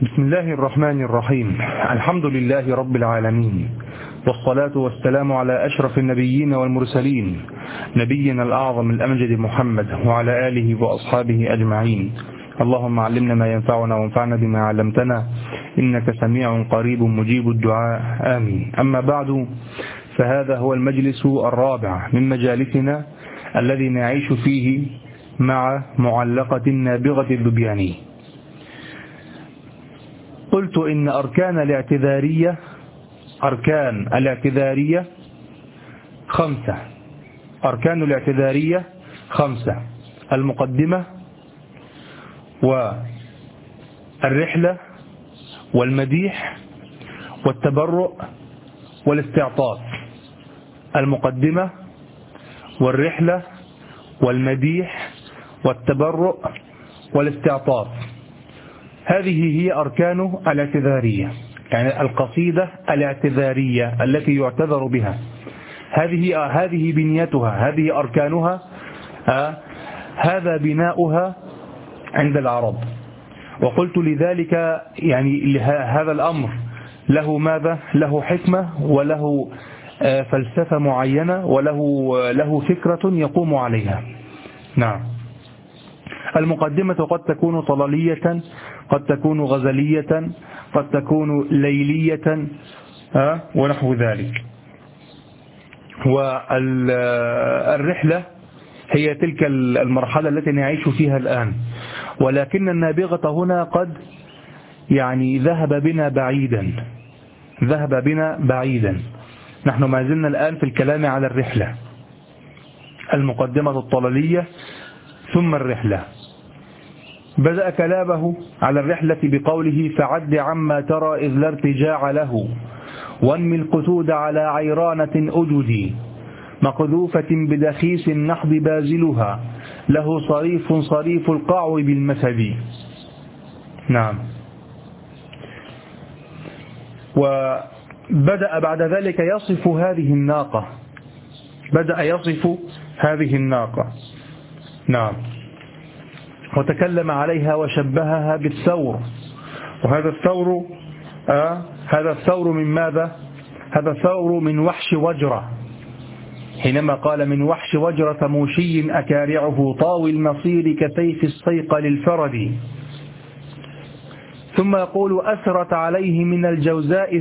بسم الله الرحمن الرحيم. الحمد لله رب العالمين، والصلاة والسلام على أشرف النبيين والمرسلين، نبينا الأعظم الأمجد محمد وعلى آله وأصحابه أجمعين. اللهم علمنا ما ينفعنا وانفعنا بما علمتنا، إنك سميع قريب مجيب الدعاء، آمين. أما بعد، فهذا هو المجلس الرابع من مجالسنا الذي نعيش فيه مع معلقة النابغة الذبياني. قلت إن أركان الاعتذارية خمسة. أركان الاعتذارية خمسة: المقدمة والرحلة والمديح والتبرؤ والاستعطاف. المقدمة والرحلة والمديح والتبرؤ والاستعطاف، هذه هي أركان الاعتذارية، يعني القصيدة الاعتذارية التي يعتذر بها. هذه بنيتها، هذه أركانها، هذا بناؤها عند العرب. وقلت لذلك يعني هذا الأمر له ماذا؟ له حكمة وله فلسفة معينة وله فكرة يقوم عليها. نعم. المقدمة قد تكون طلالية، قد تكون غزلية، قد تكون ليلية، ونحو ذلك. والرحلة هي تلك المرحلة التي نعيش فيها الآن، ولكن النابغة هنا قد يعني ذهب بنا بعيدا. نحن ما زلنا الآن في الكلام على الرحلة، المقدمة الطلالية ثم الرحلة. بدأ كلامه على الرحلة بقوله: فعد عما ترى إذ لا ارتجاع له، وانمي القتود على عيرانة أجدي، مقذوفة بدخيس النحض بازلها، له صريف القعو بالمسد. نعم. وبدأ بعد ذلك يصف هذه الناقة. نعم. وتكلم عليها وشبهها بالثور. وهذا الثور من ماذا؟ هذا الثور من وحش وجرة، حينما قال: من وحش وجرة موشي أكارعه طاوي المصير كسيف الصيق للفرد. ثم يقول: أسرت عليه من الجوزاء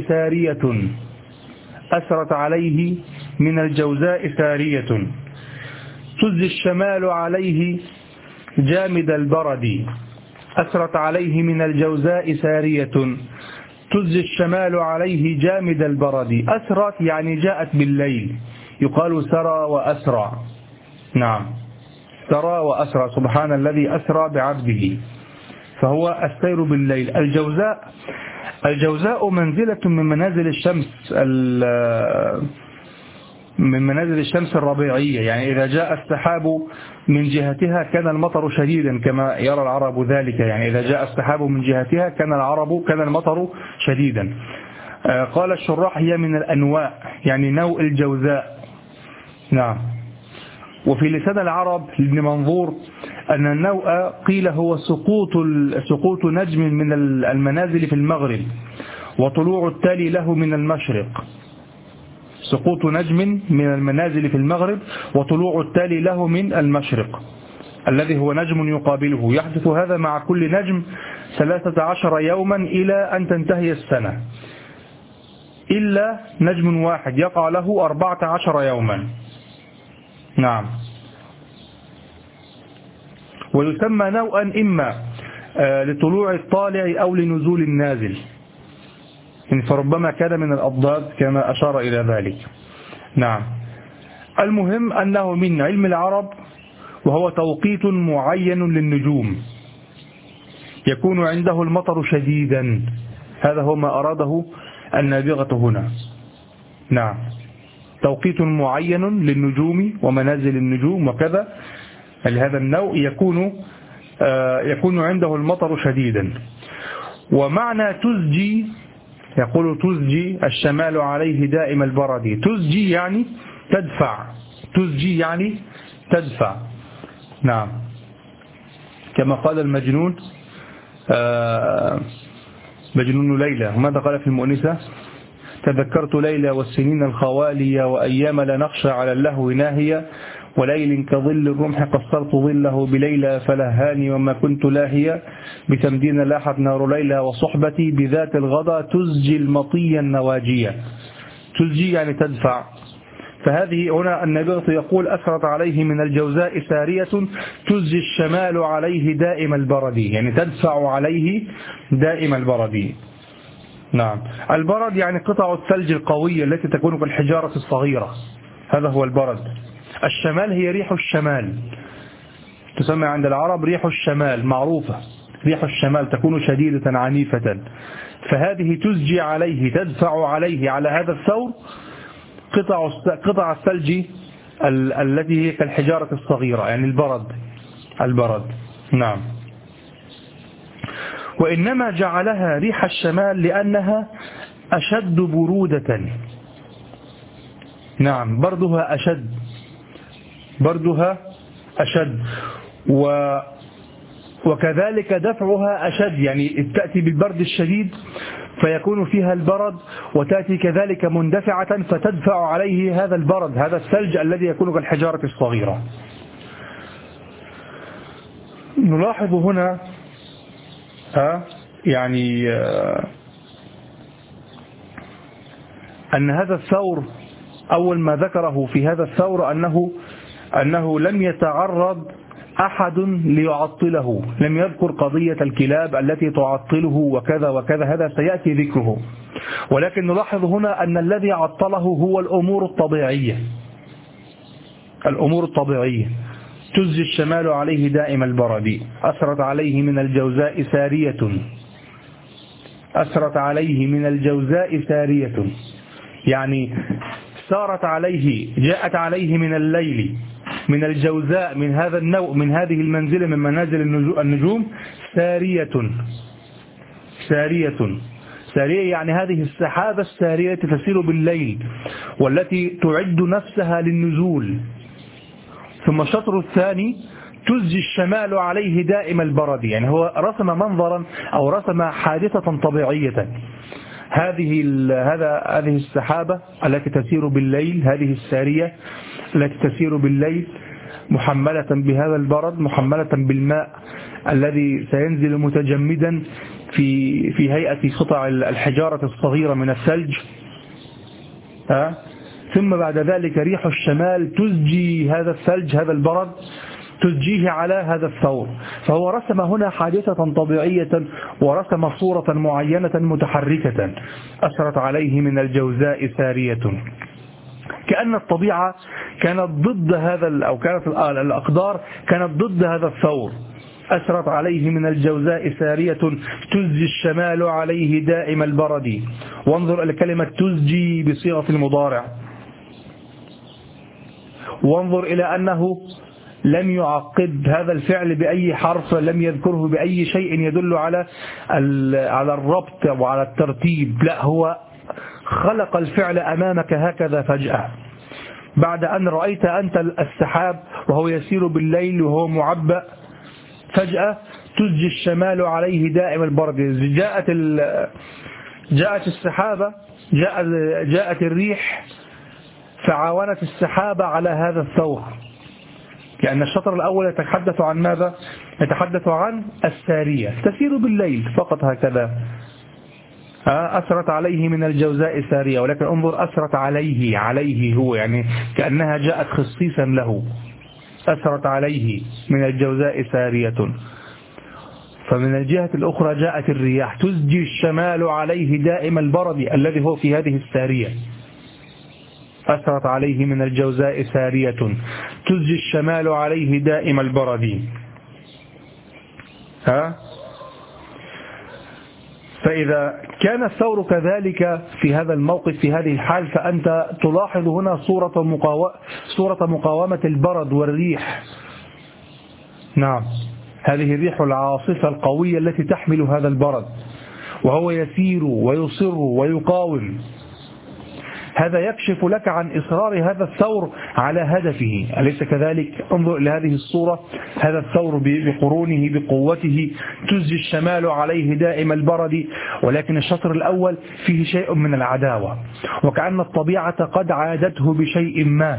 سارية، تزي الشمال عليه جامد البرد. أسرت عليه من الجوزاء سارية، تزي الشمال عليه جامد البرد. أسرت يعني جاءت بالليل، يقال سرى وأسرى. نعم، سرى وأسرى، سبحان الذي أسرى بعبده، فهو السير بالليل. الجوزاء منزلة من منازل الشمس الربيعية، يعني إذا جاء السحاب من جهتها كان المطر شديدا، كما يرى العرب ذلك. يعني إذا جاء السحاب من جهتها كان المطر شديدا. قال الشراح: هي من الأنواء، يعني نوء الجوزاء. نعم. وفي لسان العرب لابن منظور أن النوء قيل هو سقوط نجم من المنازل في المغرب، وطلوع التالي له من المشرق. سقوط نجم من المنازل في المغرب وطلوع التالي له من المشرق، الذي هو نجم يقابله. يحدث هذا مع كل نجم 13 يوما إلى أن تنتهي السنة، إلا نجم واحد يقع له 14 يوما. نعم. ويسمى نوءا إما لطلوع الطالع أو لنزول النازل، فربما كان من الأضداد كما أشار إلى ذلك. نعم. المهم أنه من علم العرب، وهو توقيت معين للنجوم يكون عنده المطر شديدا. هذا هو ما أراده النابغة هنا. نعم، توقيت معين للنجوم ومنازل النجوم وكذا، لهذا النوع يكون عنده المطر شديدا. ومعنى تزجي، يقول: تزجي الشمال عليه دائم البرد. تزجي يعني تدفع. نعم. كما قال المجنون: مجنون ليلى. ماذا قال في المؤنسة؟ تذكرت ليلى والسنين الخوالية وأيام لا نخشى على اللهو ناهية، وليل كظل الرمح قصرت ظله بليلى فلهاني وما كنت لاهية، بتمدين لاحت نار ليلى وصحبتي بذات الغضا تزجي المطية النواجية. تزجي يعني تدفع. فهذه هنا النبي يقول أسرت عليه من الجوزاء سارية تزجي الشمال عليه دائم البرد، يعني تدفع عليه دائم البرد. نعم. البرد يعني قطع الثلج القوية التي تكون كالحجارة الصغيرة، هذا هو البرد. الشمال هي ريح الشمال، تسمى عند العرب ريح الشمال، معروفة ريح الشمال تكون شديدة عنيفة. فهذه تزجي عليه تدفع عليه على هذا الثور قطع الثلج التي هي كالحجارة الصغيرة، يعني البرد. نعم. وإنما جعلها ريح الشمال لأنها أشد برودة. نعم، بردها أشد وكذلك دفعها أشد، يعني تأتي بالبرد الشديد فيكون فيها البرد، وتأتي كذلك مندفعة فتدفع عليه هذا البرد، هذا الثلج الذي يكون كالحجارة الصغيرة. نلاحظ هنا يعني أن هذا الثور أول ما ذكره في هذا الثور أنه لم يتعرض أحد ليعطله، لم يذكر قضية الكلاب التي تعطله وكذا وكذا، هذا سيأتي ذكره. ولكن نلاحظ هنا أن الذي عطله هو الأمور الطبيعية. تزجي الشمال عليه دائم البرد، أسرت عليه من الجوزاء سارية، يعني سارت عليه، جاءت عليه من الليل، من الجوزاء، من هذا النوع، من هذه المنزلة من منازل النجوم، سارية يعني هذه السحابة السارية تسير بالليل والتي تعد نفسها للنزول. ثم الشطر الثاني تزجي الشمال عليه دائم البرد، يعني هو رسم منظرا أو رسم حادثة طبيعية. هذه السحابة التي تسير بالليل، هذه السارية التي تسير بالليل محملة بهذا البرد، محملة بالماء الذي سينزل متجمدا في هيئة قطع الحجارة الصغيرة من الثلج. ثم بعد ذلك ريح الشمال تزجي هذا الثلج، هذا البرد تزجيه على هذا الثور. فهو رسم هنا حادثة طبيعية ورسم صورة معينة متحركة. أسرت عليه من الجوزاء سارية، كأن الطبيعة كانت ضد هذا، أو كانت الأقدار كانت ضد هذا الثور. أسرت عليه من الجوزاء سارية تزجي الشمال عليه دائم البرد. وانظر إلى كلمة تزجي بصيغة المضارع، وانظر إلى أنه لم يعقد هذا الفعل بأي حرف، لم يذكره بأي شيء يدل على الربط وعلى الترتيب، لا، هو خلق الفعل أمامك هكذا فجأة. بعد أن رأيت أنت السحاب وهو يسير بالليل وهو معبأ، فجأة تزجي الشمال عليه دائم البرد. جاءت السحابة، جاءت الريح فعاونت السحابة على هذا الثور، لأن الشطر الأول يتحدث عن ماذا؟ يتحدث عن السارية تسير بالليل فقط هكذا. أسرت عليه من الجوزاء سارية، ولكن انظر أسرت عليه هو، يعني كأنها جاءت خصيصا له. أسرت عليه من الجوزاء سارية. فمن الجهة الأخرى جاءت الرياح تزجي الشمال عليه دائم البرد الذي هو في هذه السارية. أسرت عليه من الجوزاء سارية تزجي الشمال عليه دائم البرد. فإذا كان الثور كذلك في هذا الموقف، في هذه الحال، فأنت تلاحظ هنا صورة مقاومة البرد والريح. نعم، هذه الريح العاصفة القوية التي تحمل هذا البرد، وهو يسير ويصر ويقاوم. هذا يكشف لك عن إصرار هذا الثور على هدفه، أليس كذلك؟ انظر إلى هذه الصورة، هذا الثور بقرونه بقوته، تزجي الشمال عليه دائم البرد، ولكن الشطر الأول فيه شيء من العداوة، وكأن الطبيعة قد عادته بشيء ما.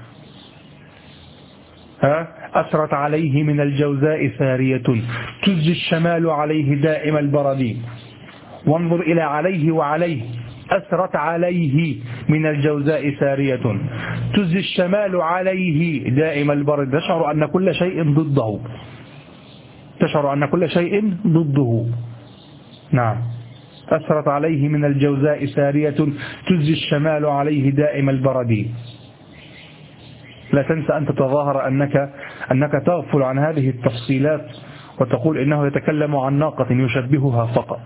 أسرت عليه من الجوزاء سارية، تزجي الشمال عليه دائم البرد. وانظر إلى عليه وعليه، أسرت عليه من الجوزاء سارية، تزجي الشمال عليه دائم البرد. تشعر أن كل شيء ضده، تشعر أن كل شيء ضده. نعم، أسرت عليه من الجوزاء سارية، تزجي الشمال عليه دائم البرد. لا تنسى أن تتظاهر أنك تغفل عن هذه التفصيلات وتقول إنه يتكلم عن ناقة يشبهها فقط.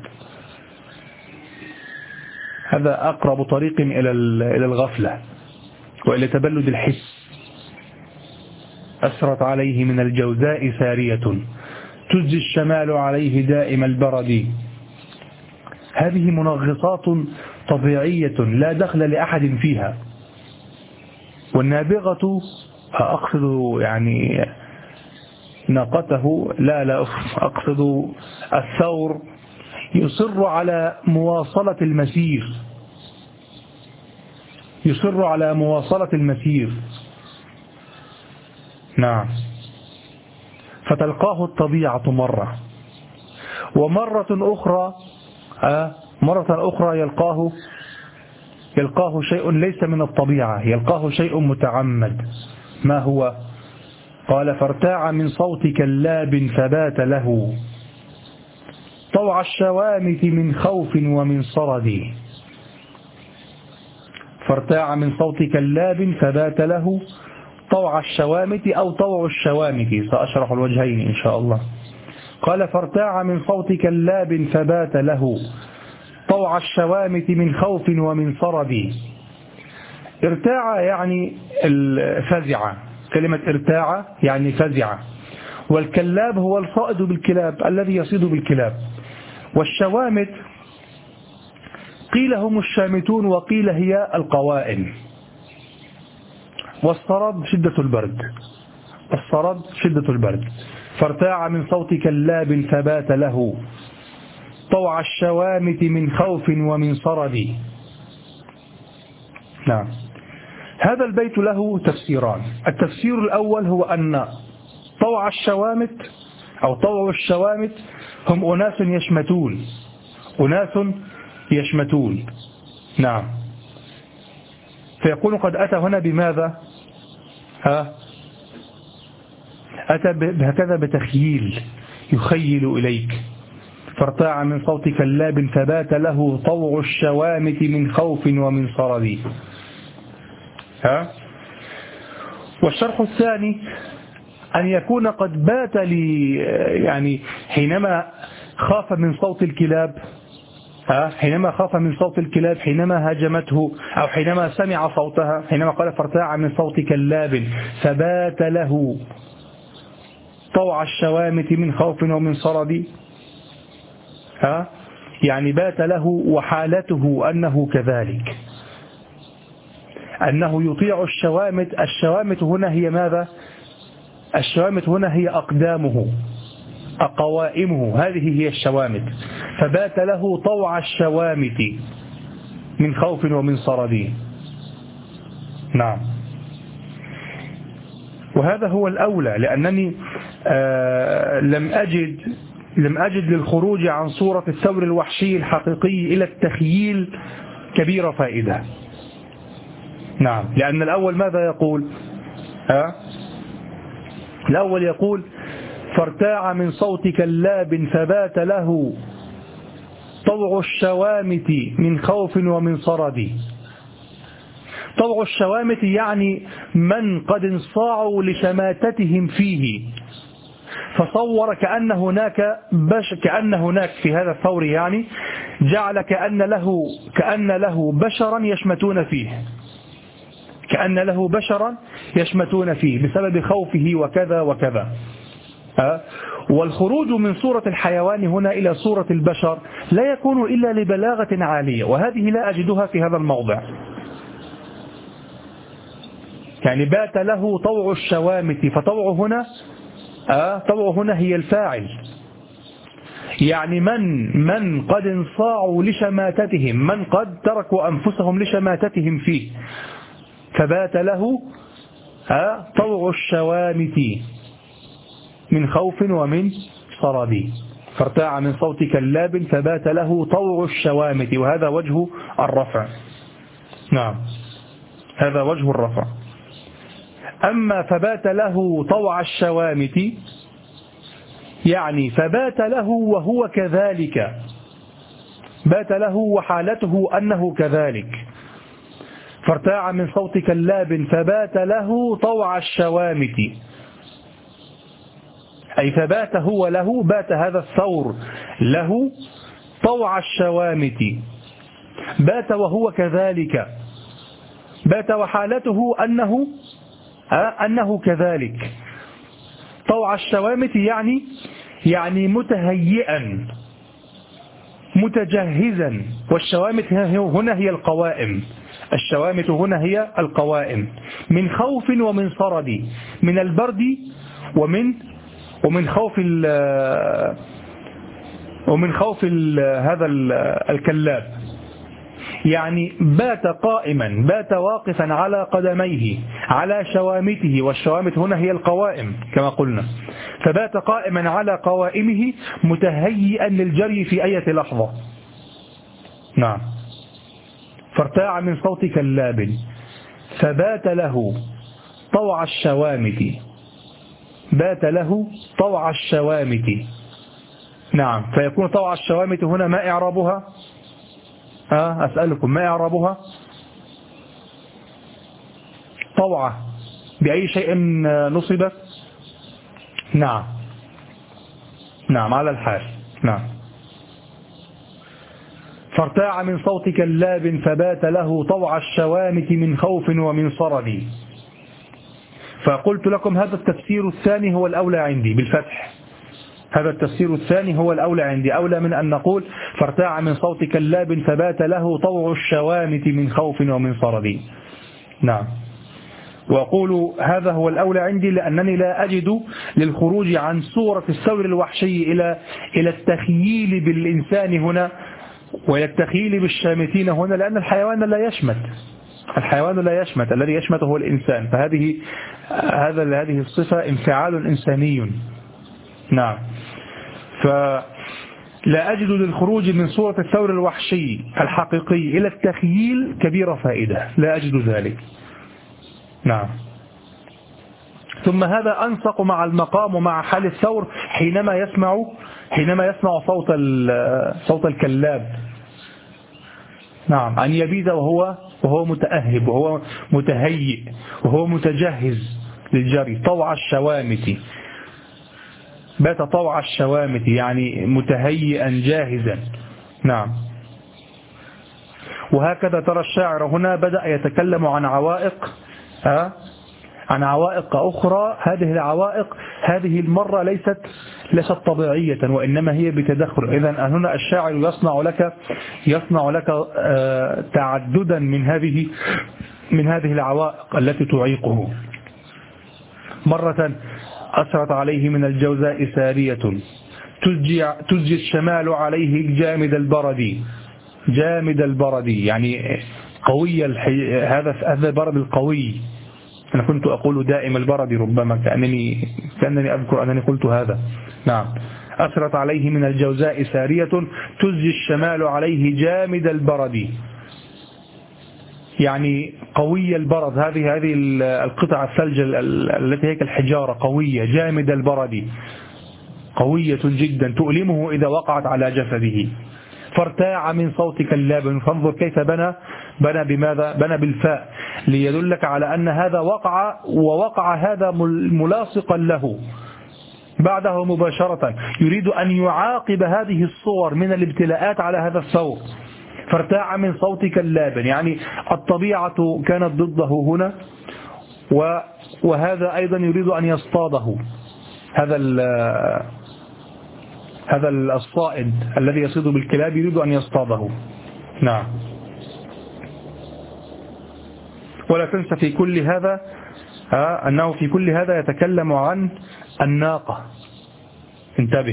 هذا أقرب طريق إلى الغفلة وإلى تبلد الحس. أسرت عليه من الجوزاء سارية، تزجي الشمال عليه دائم البرد. هذه منغصات طبيعية لا دخل لأحد فيها. والنابغة، أقصد يعني ناقته، لا أقصد الثور، يصر على مواصلة المسير، يصر على مواصلة المسير. نعم، فتلقاه الطبيعة مرة، ومرة أخرى يلقاه شيء ليس من الطبيعة، يلقاه شيء متعمد. ما هو؟ قال: فارتاع من صوت كلاب فبات له طوع الشوامت من خوف ومن صرد. فارتاع من صوت كلاب فبات له طوع الشوامت أو طوع الشوامت، سأشرح الوجهين إن شاء الله. قال: فارتاع من صوت كلاب فبات له طوع الشوامت من خوف ومن صرد. ارتاع يعني الفزع، كلمة ارتاع يعني فزع، والكلاب هو الصائد بالكلاب، الذي يصيد بالكلاب. والشوامت قيل هم الشامتون وقيل هي القوائم. والصرد شدة البرد، الصرد شدة البرد. فارتاع من صوت كلاب فبات له طوع الشوامت من خوف ومن صرد. نعم، هذا البيت له تفسيران. التفسير الأول هو أن طوع الشوامت أو طوع الشوامت هم أناس يشمتون، أناس يشمتون. نعم، فيكون قد أتى هنا بماذا؟ أتى بهكذا بتخييل، يخيل إليك. فارتاع من صوت كلاب فبات له طوع الشوامت من خوف ومن صرد. والشرح الثاني أن يكون قد بات يعني حينما خاف من صوت الكلاب، حينما خاف من صوت الكلاب، حينما هاجمته أو حينما سمع صوتها، حينما قال فارتاع من صوت كلاب فبات له طوع الشوامت من خوف ومن صرد، يعني بات له وحالته أنه كذلك، أنه يطيع الشوامت. الشوامت هنا هي ماذا؟ الشوامت هنا هي أقدامه، أقوائمه، هذه هي الشوامت. فبات له طوع الشوامت من خوف ومن صرد. نعم، وهذا هو الأولى، لأنني لم أجد للخروج عن صورة الثور الوحشي الحقيقي إلى التخييل كبيرة فائدة. نعم، لأن الأول ماذا يقول؟ الأول يقول فارتاع من صوت كلاب فبات له طوع الشوامت من خوف ومن صرد. طوع الشوامت يعني من قد انصاعوا لشماتتهم فيه، فصور كأن هناك في هذا الثور، يعني جعل كأن له بشرا يشمتون فيه، كأن له بشرا يشمتون فيه بسبب خوفه وكذا وكذا. والخروج من صورة الحيوان هنا إلى صورة البشر لا يكون إلا لبلاغة عالية، وهذه لا أجدها في هذا الموضع. يعني بات له طوع الشوامت، فطوع هنا طوع هنا هي الفاعل، يعني من قد انصاعوا لشماتتهم، من قد تركوا أنفسهم لشماتتهم فيه، فبات له طوع الشوامت من خوف ومن صرد، فارتاع من صوت كلاب فبات له طوع الشوامت، وهذا وجه الرفع. نعم، هذا وجه الرفع. أما فبات له طوع الشوامت يعني فبات له وهو كذلك، بات له وحالته أنه كذلك، فارتاع من صوت كلاب فبات له طوع الشوامت، أي فبات هو له، بات هذا الثور له طوع الشوامت، بات وهو كذلك، بات وحالته أنه كذلك. طوع الشوامت يعني متهيئا متجهزا، والشوامت هنا هي القوائم، الشوامت هنا هي القوائم، من خوف ومن صرد، من البرد ومن خوف هذا الكلاب، يعني بات قائما، بات واقفا على قدميه على شوامته، والشوامت هنا هي القوائم كما قلنا، فبات قائما على قوائمه متهيئا للجري في أي لحظة. نعم، فارتاع من صوت كلاب فبات له طوع الشوامت، بات له طوع الشوامت. نعم، فيكون طوع الشوامت هنا ما إعرابها؟ أسألكم ما إعرابها؟ طوعة بأي شيء نصبت؟ نعم على الحال. نعم، فارتاع من صوت كلاب فبات له طوع الشوامت من خوف ومن صرد. فقلت لكم هذا التفسير الثاني هو الأولى عندي بالفتح، هذا التفسير الثاني هو الأولى عندي، أولى من أن نقول فارتاع من صوت كلاب فبات له طوع الشوامت من خوف ومن صرد. نعم، وأقول هذا هو الأولى عندي لأنني لا أجد للخروج عن صورة الثور الوحشي إلى التخييل بالإنسان هنا وإلى التخييل بالشامتين هنا، لأن الحيوان لا يشمت، الحيوان لا يشمت، الذي يشمت هو الإنسان، هذه الصفة انفعال إنساني. نعم، فلا أجد للخروج من صورة الثور الوحشي الحقيقي إلى التخييل كبير فائدة، لا أجد ذلك. نعم، ثم هذا أنسق مع المقام ومع حال الثور حينما يسمع صوت الكلاب. نعم، أن يبيد وهو متأهب وهو متهيئ وهو متجهز للجري. طوع الشوامت، بات طوع الشوامت يعني متهيئا جاهزا. نعم، وهكذا ترى الشاعر هنا بدأ يتكلم عن عوائق أخرى. هذه العوائق هذه المرة ليست طبيعية وإنما هي بتدخل. إذن هنا الشاعر يصنع لك تعددا من هذه العوائق التي تعيقه. مرة أسرت عليه من الجوزاء سارية تزجي الشمال عليه جامد البرد يعني قوي هذا البرد القوي. أنا كنت أقول دائم البرد، ربما كأنني أذكر أنني قلت هذا. نعم، أسرت عليه من الجوزاء سارية تزجي الشمال عليه جامد البرد يعني قوي البرد. هذه القطع الثلج التي هي كالحجارة قوية، جامد البرد قوية جدا تؤلمه إذا وقعت على جسده. فارتاع من صوت كلاب، فانظر كيف بنى بماذا؟ بنى بالفاء ليدلك على أن هذا ووقع هذا ملاصقا له بعده مباشرة، يريد أن يعاقب هذه الصور من الابتلاءات على هذا الثور. فارتاع من صوت كلاب يعني الطبيعة كانت ضده هنا، وهذا أيضا يريد أن يصطاده، هذا الصائد الذي يصيد بالكلاب يريد أن يصطاده. نعم، ولا تنسى في كل هذا أنه في كل هذا يتكلم عن الناقة، انتبه.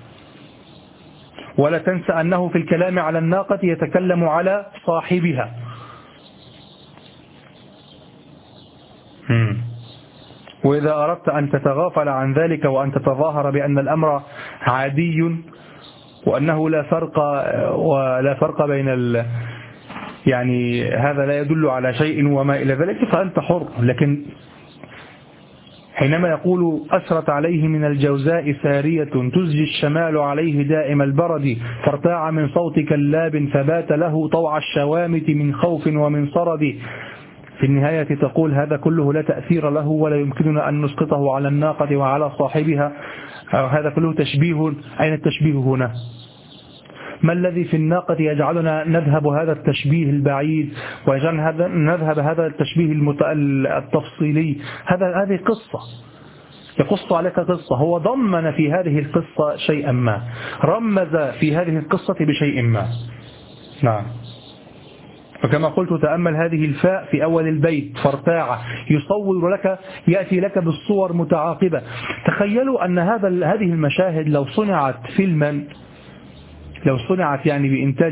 ولا تنسى أنه في الكلام على الناقة يتكلم على صاحبها. وإذا أردت أن تتغافل عن ذلك وأن تتظاهر بأن الأمر عادي وأنه لا فرق بين يعني هذا لا يدل على شيء وما إلى ذلك فأنت حر. لكن حينما يقول أسرت عليه من الجوزاء سارية تزجي الشمال عليه دائم البرد فارتاع من صوت كلاب فبات له طوع الشوامت من خوف ومن صرد، في النهاية تقول هذا كله لا تأثير له ولا يمكننا أن نسقطه على الناقة وعلى صاحبها، هذا كله تشبيه. أين التشبيه هنا؟ ما الذي في الناقة يجعلنا نذهب هذا التشبيه البعيد ويجعلنا نذهب هذا التشبيه التفصيلي؟ هذه قصة يقص عليك قصة، هو ضمن في هذه القصة شيئا ما، رمز في هذه القصة بشيء ما. نعم. وكما قلت تأمل هذه الفاء في أول البيت فارتاع، يصور لك، يأتي لك بالصور متعاقبة. تخيلوا أن هذه المشاهد لو صنعت فيلما، لو صنعت يعني بإنتاج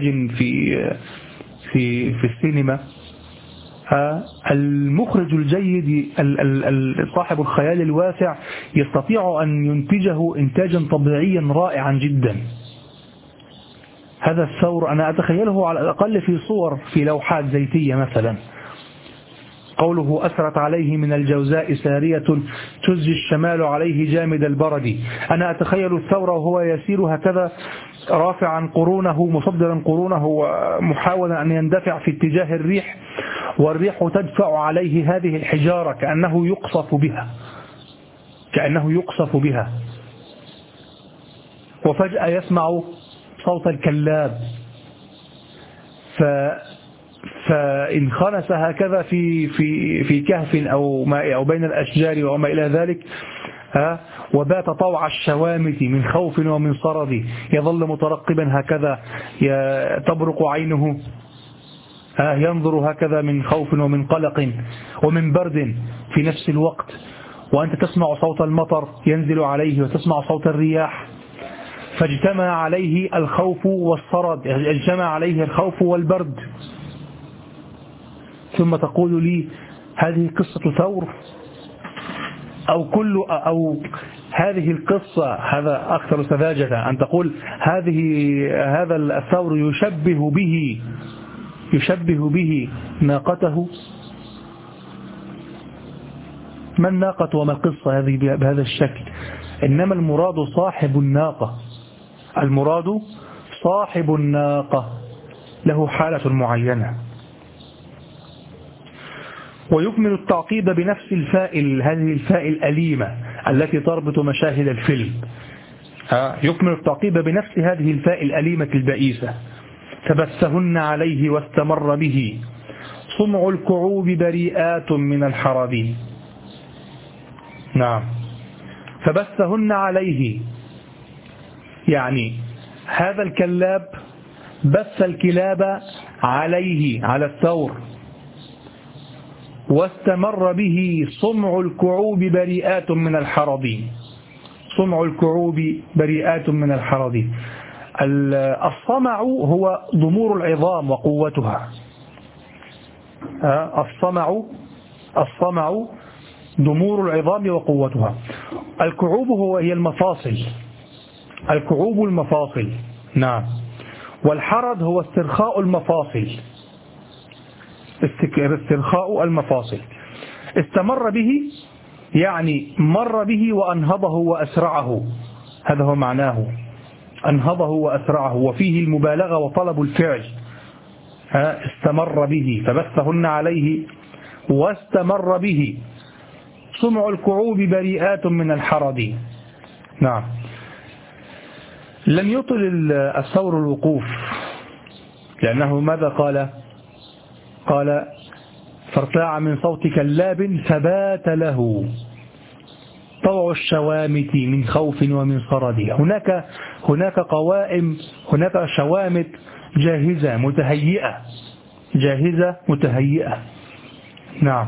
في السينما، المخرج الجيد صاحب الخيال الواسع يستطيع أن ينتجه إنتاجا طبيعيا رائعا جدا. هذا الثور أنا أتخيله على الأقل في صور في لوحات زيتية مثلا. قوله أسرت عليه من الجوزاء سارية تزجي الشمال عليه جامد البرد، أنا أتخيل الثور وهو يسير هكذا رافعا قرونه مصدرا قرونه ومحاولا أن يندفع في اتجاه الريح، والريح تدفع عليه هذه الحجارة كأنه يقصف بها، وفجأة يسمع صوت الكلاب فانخنس هكذا في كهف أو بين الأشجار وما إلى ذلك، وبات طوع الشوامت من خوف ومن صرد، يظل مترقبا هكذا، تبرق عينه، ينظر هكذا من خوف ومن قلق ومن برد في نفس الوقت، وأنت تسمع صوت المطر ينزل عليه وتسمع صوت الرياح، فاجتمع عليه الخوف والصرد، اجتمع عليه الخوف والبرد. ثم تقول لي هذه قصة ثور أو هذه القصة، هذا أكثر سذاجة أن تقول هذا الثور يشبه به ناقته. ما الناقة وما القصة هذه بهذا الشكل؟ إنما المراد صاحب الناقة، المراد صاحب الناقة له حالة معينة. ويكمل التعقيب بنفس هذه الفاء الأليمة التي تربط مشاهد الفيلم، يكمل التعقيب بنفس هذه الفاء الأليمة البئيسة. فبثهن عليه واستمر به صمع الكعوب بريئات من الحرابين. نعم. فبثهن عليه يعني هذا الكلاب بث الكلاب عليه، على الثور، واستمر به صمع الكعوب بريئات من الحرابين. صمع الكعوب بريئات من الحرابين. الصمع هو ضمور العظام وقوتها. الصمع ضمور العظام وقوتها. الكعوب هي المفاصل، الكعوب المفاصل. نعم. والحرد هو استرخاء المفاصل، استرخاء المفاصل. استمر به يعني مر به وأنهضه وأسرعه، هذا هو معناه، أنهضه وأسرعه، وفيه المبالغة وطلب الفعل. استمر به فبثهن عليه واستمر به صمع الكعوب بريئات من الحرد. نعم. لم يطل الثور الوقوف، لأنه ماذا قال فارتاع من صوت كلاب فبات له طوع الشوامت من خوف ومن صرد. هناك قوائم، هناك شوامت جاهزة متهيئة، نعم.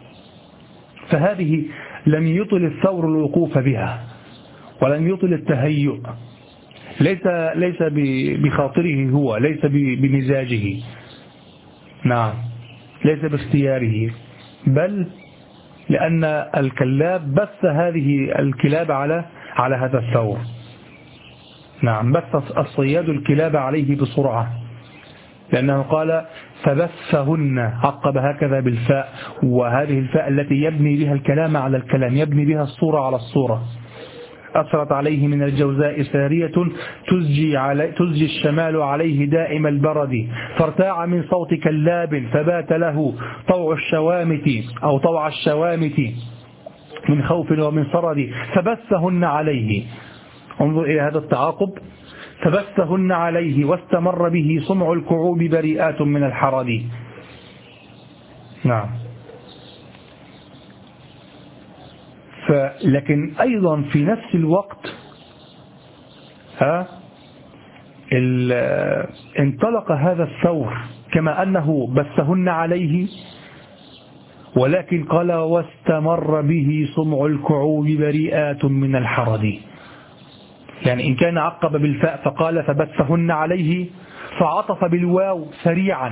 فهذه لم يطل الثور الوقوف بها ولم يطل التهيؤ، ليس بخاطره هو، ليس بمزاجه، نعم، ليس باختياره، بل لأن الكلاب بث هذه الكلاب على هذا الثور. نعم، بث الصياد الكلاب عليه بسرعة، لأنه قال فبثهن، عقب هكذا بالفاء، وهذه الفاء التي يبني بها الكلام على الكلام، يبني بها الصورة على الصورة. أثرت عليه من الجوزاء سارية تزجي الشمال عليه دائم البرد، فارتاع من صوت كلاب فبات له طوع الشوامت من خوف ومن صرد، فبثهن عليه. انظر إلى هذا التعاقب، فبثهن عليه واستمر به صمع الكعوب بريئات من الحرد. نعم. لكن أيضا في نفس الوقت انطلق هذا الثور كما أنه بثهن عليه، ولكن قال واستمر به صمع الكعوب بريئات من الحرد. يعني إن كان عقب بالفاء فقال فبثهن عليه، فعطف بالواو سريعا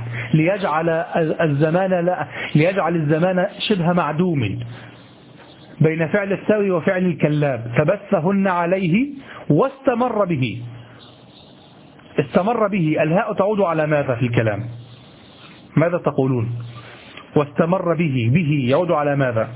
ليجعل الزمان شبه معدوم بين فعل الثور وفعل الكلاب، فبثهن عليه واستمر به. استمر به، الهاء تعود على ماذا في الكلام؟ ماذا تقولون؟ واستمر به يعود على ماذا؟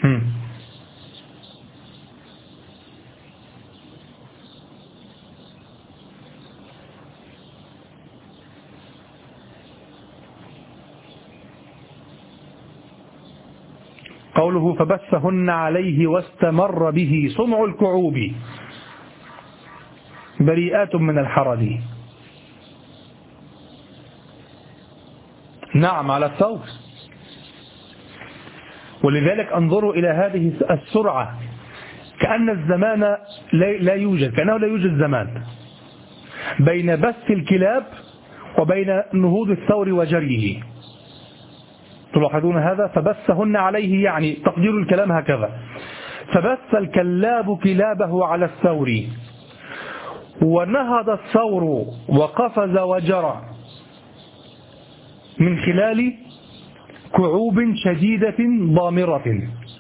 قوله فبثهن عليه واستمر به صمع الكعوب بريئات من الحرد. نعم، على الثور. ولذلك انظروا إلى هذه السرعة، كأن الزمان لا يوجد، كأنه لا يوجد زمان بين بث الكلاب وبين نهوض الثور وجريه. تلاحظون هذا؟ فبثهن عليه، يعني تقدير الكلام هكذا: فبث الكلاب كلابه على الثور، ونهض الثور وقفز وجرى من خلال كعوب شديدة ضامرة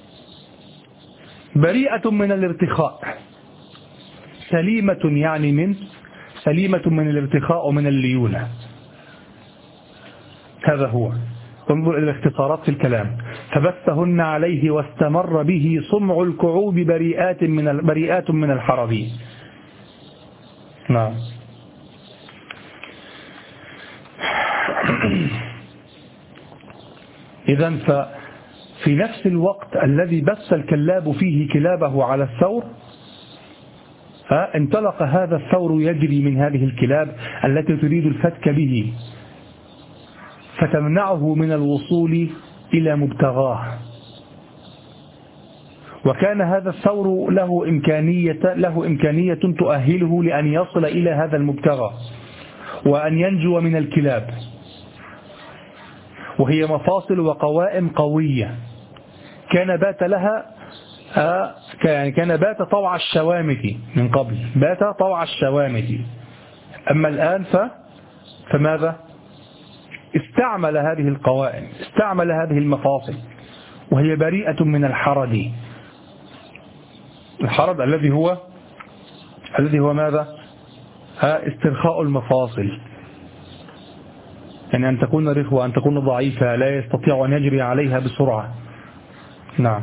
بريئة من الارتخاء، سليمة، يعني سليمة من الارتخاء ومن الليونة. هذا هو. انظر إلى الاختصارات في الكلام: فبثهن عليه واستمر به صمع الكعوب بريئات من الحرب. نعم. إذن ففي نفس الوقت الذي بث الكلاب فيه كلابه على الثور، انطلق هذا الثور يجري من هذه الكلاب التي تريد الفتك به، فتمنعه من الوصول إلى مبتغاه. وكان هذا الثور له إمكانية تؤهله لأن يصل إلى هذا المبتغى وأن ينجو من الكلاب، وهي مفاصل وقوائم قوية. كان بات طوع الشوامت من قبل، بات طوع الشوامت. أما الآن فماذا؟ استعمل هذه القوائم، استعمل هذه المفاصل، وهي بريئة من الحرد. الحرد الذي هو ماذا؟ استرخاء المفاصل، يعني أن تكون رخوة، أن تكون ضعيفة، لا يستطيع أن يجري عليها بسرعة. نعم.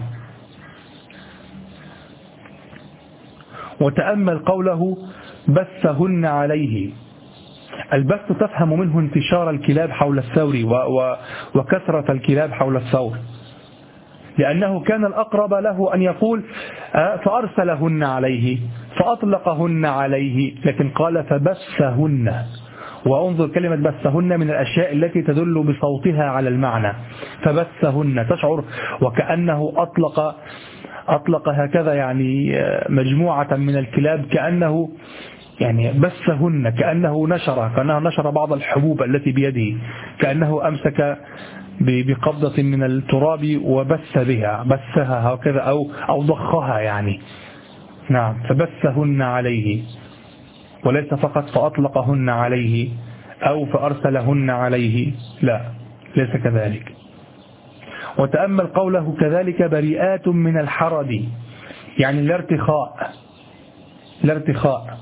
وتأمل قوله بثهن عليه. البث تفهم منه انتشار الكلاب حول الثور وكثرة الكلاب حول الثور، لأنه كان الأقرب له أن يقول فأرسلهن عليه فأطلقهن عليه، لكن قال فبثهن. وانظر كلمة بثهن من الأشياء التي تدل بصوتها على المعنى. فبثهن، تشعر وكأنه أطلق هكذا، يعني مجموعة من الكلاب، كأنه يعني بثهن كأنه نشر بعض الحبوب التي بيده، كأنه أمسك بقبضة من التراب بثها هكذا أو ضخها يعني. نعم، فبثهن عليه، وليس فقط فأطلقهن عليه أو فأرسلهن عليه، لا، ليس كذلك. وتأمل قوله كذلك بريئات من الحرد، يعني لا ارتخاء.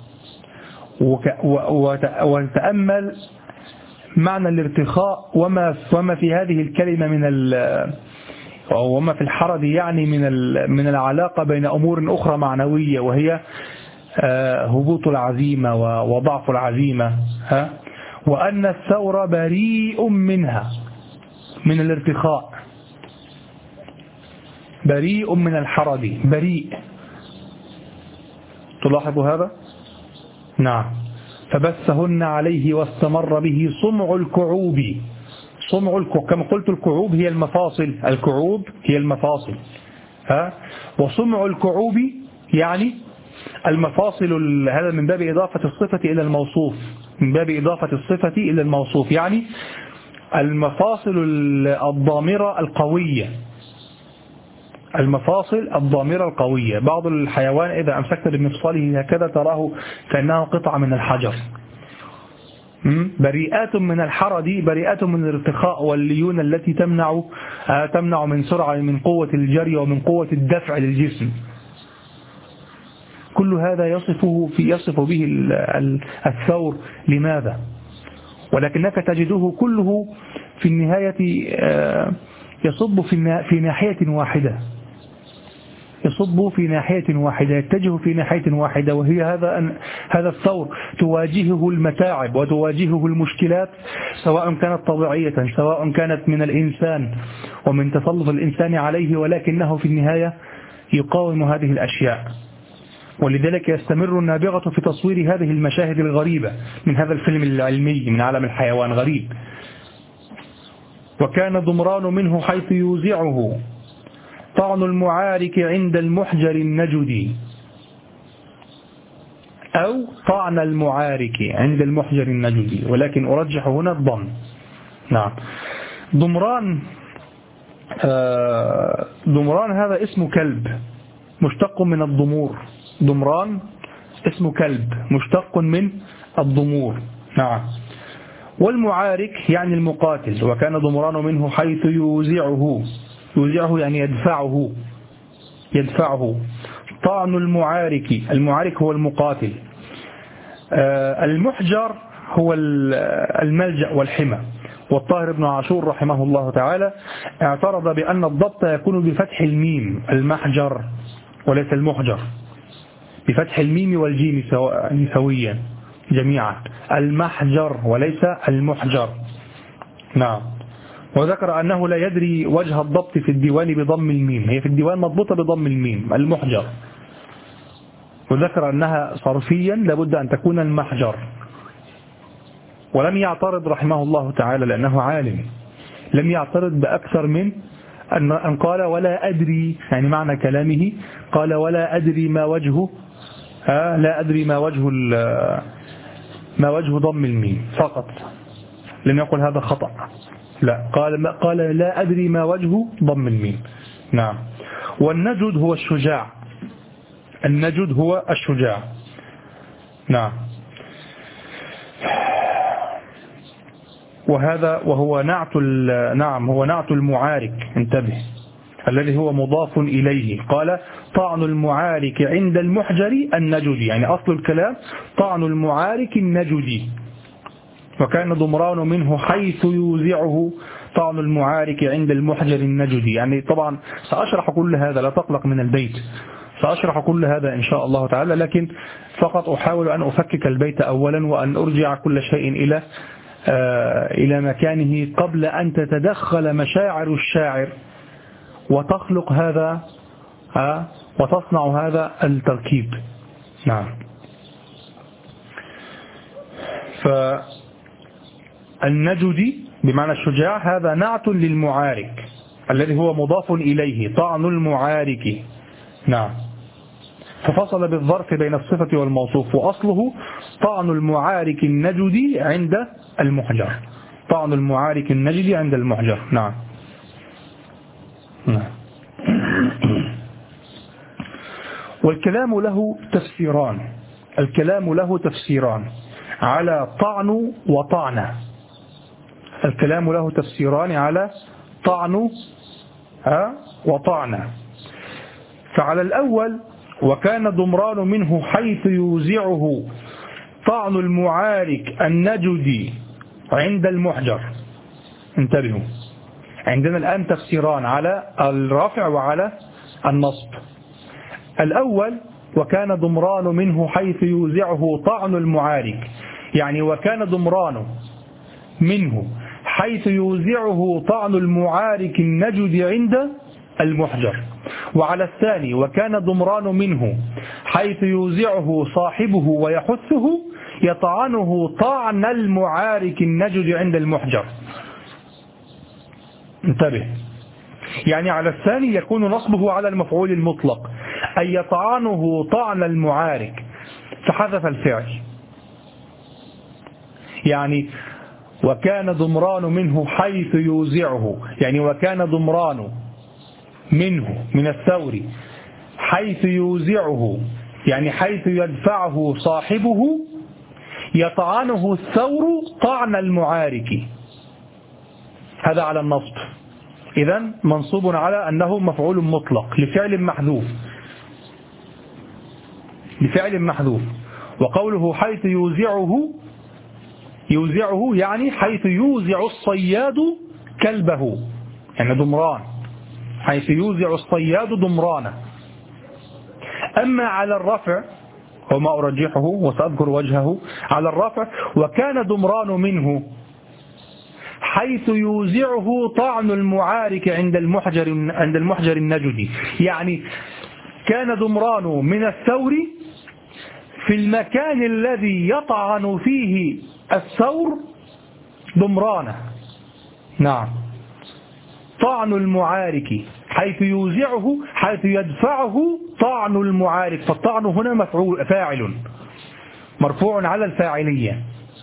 وتأمل معنى الارتخاء وما في هذه الكلمة وما في الحرد، يعني من العلاقة بين أمور أخرى معنوية، وهي هبوط العزيمة وضعف العزيمة، وأن الثور بريء منها، من الارتخاء، بريء من الحرد، بريء. تلاحظ هذا؟ نعم. فبثهن عليه واستمر به صمع الكعوب. كما قلت الكعوب هي المفاصل، وصمع الكعوب يعني المفاصل. هذا من باب إضافة الصفة إلى الموصوف، يعني المفاصل الضامرة القوية. بعض الحيوان إذا أمسكت بمفصله هكذا تراه كأنه قطعة من الحجر. بريئات من الحرد، بريئات من الارتخاء والليون التي تمنع من سرعة، من قوة الجري ومن قوة الدفع للجسم. كل هذا يصف به الثور. لماذا؟ ولكنك تجده كله في النهاية يصب في ناحية واحدة، يتجه في ناحية واحدة، وهي هذا الثور تواجهه المتاعب وتواجهه المشكلات، سواء كانت طبيعية سواء كانت من الإنسان ومن تسلط الإنسان عليه، ولكنه في النهاية يقاوم هذه الأشياء. ولذلك يستمر النابغة في تصوير هذه المشاهد الغريبة من هذا الفيلم العلمي من عالم الحيوان غريب. وكان ضمران منه حيث يوزعه طعن المعارك عند المحجر النجدي، أو طعن المعارك عند المحجر النجدي، ولكن أرجح هنا الضم. نعم. ضمران هذا اسم كلب مشتق من الضمور. ضمران اسم كلب مشتق من الضمور. نعم. والمعارك يعني المقاتل. وكان ضمران منه حيث يوزعه يعني يدفعه. طعن المعارك هو المقاتل. المحجر هو الملجأ والحمى. والطاهر بن عاشور رحمه الله تعالى اعترض بأن الضبط يكون بفتح الميم، المحجر وليس المحجر، بفتح الميم والجيم سويا جميعا، المحجر وليس المحجر. نعم. وذكر أنه لا يدري وجه الضبط في الديوان بضم الميم، هي في الديوان مضبوطة بضم الميم، المحجر. وذكر أنها صرفيا لابد أن تكون المحجر. ولم يعترض رحمه الله تعالى لأنه عالم، لم يعترض بأكثر من أن قال ولا أدري، يعني معنى كلامه قال ولا أدري ما وجهه، لا أدري ما وجه ضم الميم فقط، لم يقل هذا خطأ، لا، قال لا أدري ما وجه ضم الميم. نعم. والنجد هو الشجاع، نعم. وهو نعت المعارك، انتبه، الذي هو مضاف إليه. قال طعن المعارك عند المحجر النجدي، يعني أصل الكلام طعن المعارك النجدي. وكان ضمران منه حيث يوزعه طعن المعارك عند المحجر النجدي. يعني طبعا سأشرح كل هذا، لا تقلق من البيت، سأشرح كل هذا إن شاء الله تعالى، لكن فقط أحاول أن أفكك البيت أولا وأن أرجع كل شيء إلى مكانه قبل أن تتدخل مشاعر الشاعر وتخلق هذا وتصنع هذا التركيب. نعم. فالنجدي بمعنى الشجاع هذا نعت للمعارك الذي هو مضاف إليه، طعن المعارك. نعم. ففصل بالظرف بين الصفة والموصوف، وأصله طعن المعارك النجدي عند المحجر. طعن المعارك النجدي عند المحجر. نعم. والكلام له تفسيران. الكلام له تفسيران على طعن وطعنة. الكلام له تفسيران على طعن وطعنة. فعلى الأول وكان ضمران منه حيث يوزعه طعن المعارك النجدي عند المحجر. انتبهوا، عندنا الآن تفسيران على الرفع وعلى النصب. الأول وكان ضمران منه حيث يوزعه طعن المعارك، يعني وكان ضمران منه حيث يوزعه طعن المعارك النجد عند المحجر. وعلى الثاني وكان ضمران منه حيث يوزعه صاحبه ويحثه يطعنه طعن المعارك النجد عند المحجر. انتبه، يعني على الثاني يكون نصبه على المفعول المطلق، أي يطعنه طعن المعارك، فحذف الفعل. يعني وكان ضمران منه حيث يوزعه، يعني وكان ضمران منه من الثور حيث يوزعه، يعني حيث يدفعه صاحبه يطعنه الثور طعن المعارك. هذا على النصب، إذن منصوب على أنه مفعول مطلق لفعل محذوف. لفعل محذوف. وقوله حيث يوزعه يعني حيث يوزع الصياد كلبه، يعني ضمران، حيث يوزع الصياد ضمرانه. أما على الرفع وما أرجحه وسأذكر وجهه، على الرفع وكان ضمران منه حيث يوزعه طعن المعارك عند المحجر النجدي، يعني كان ضمران من الثور في المكان الذي يطعن فيه الثور ضمرانه. نعم، طعن المعارك حيث يوزعه، حيث يدفعه طعن المعارك، فالطعن هنا فاعل مرفوع على الفاعلية.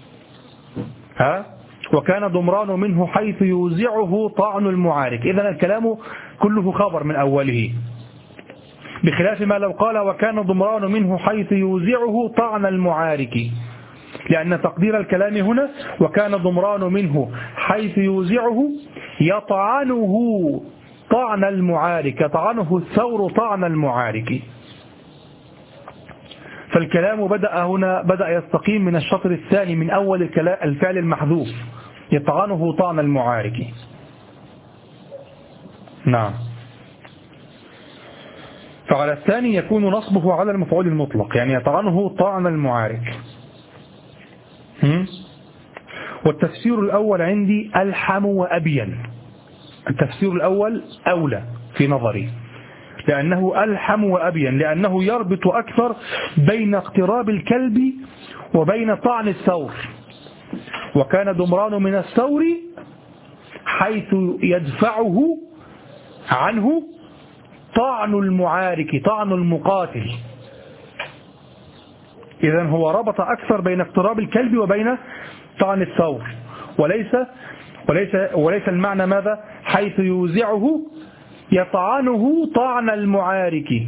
وكان ضمران منه حيث يوزعه طعن المعارك، إذن الكلام كله خبر من أوله، بخلاف ما لو قال وكان ضمران منه حيث يوزعه طعن المعارك، لأن تقدير الكلام هنا وكان ضمران منه حيث يوزعه يطعنه طعن المعارك، يطعنه الثور طعن المعارك. فالكلام بدأ يستقيم من الشطر الثاني من أول الفعل المحذوف، يطعنه طعن المعارك. نعم. فعلى الثاني يكون نصبه على المفعول المطلق، يعني يطعنه طعن المعارك. والتفسير الأول عندي ألحم وأبين. التفسير الأول أولى في نظري، لأنه ألحم وأبين، لأنه يربط أكثر بين اقتراب الكلب وبين طعن الثور. وكان ضمران من الثور حيث يدفعه عنه طعن المعارك، طعن المقاتل. إذن هو ربط أكثر بين اقتراب الكلب وبين طعن الثور، وليس المعنى ماذا؟ حيث يوزعه يطعنه طعن المعارك.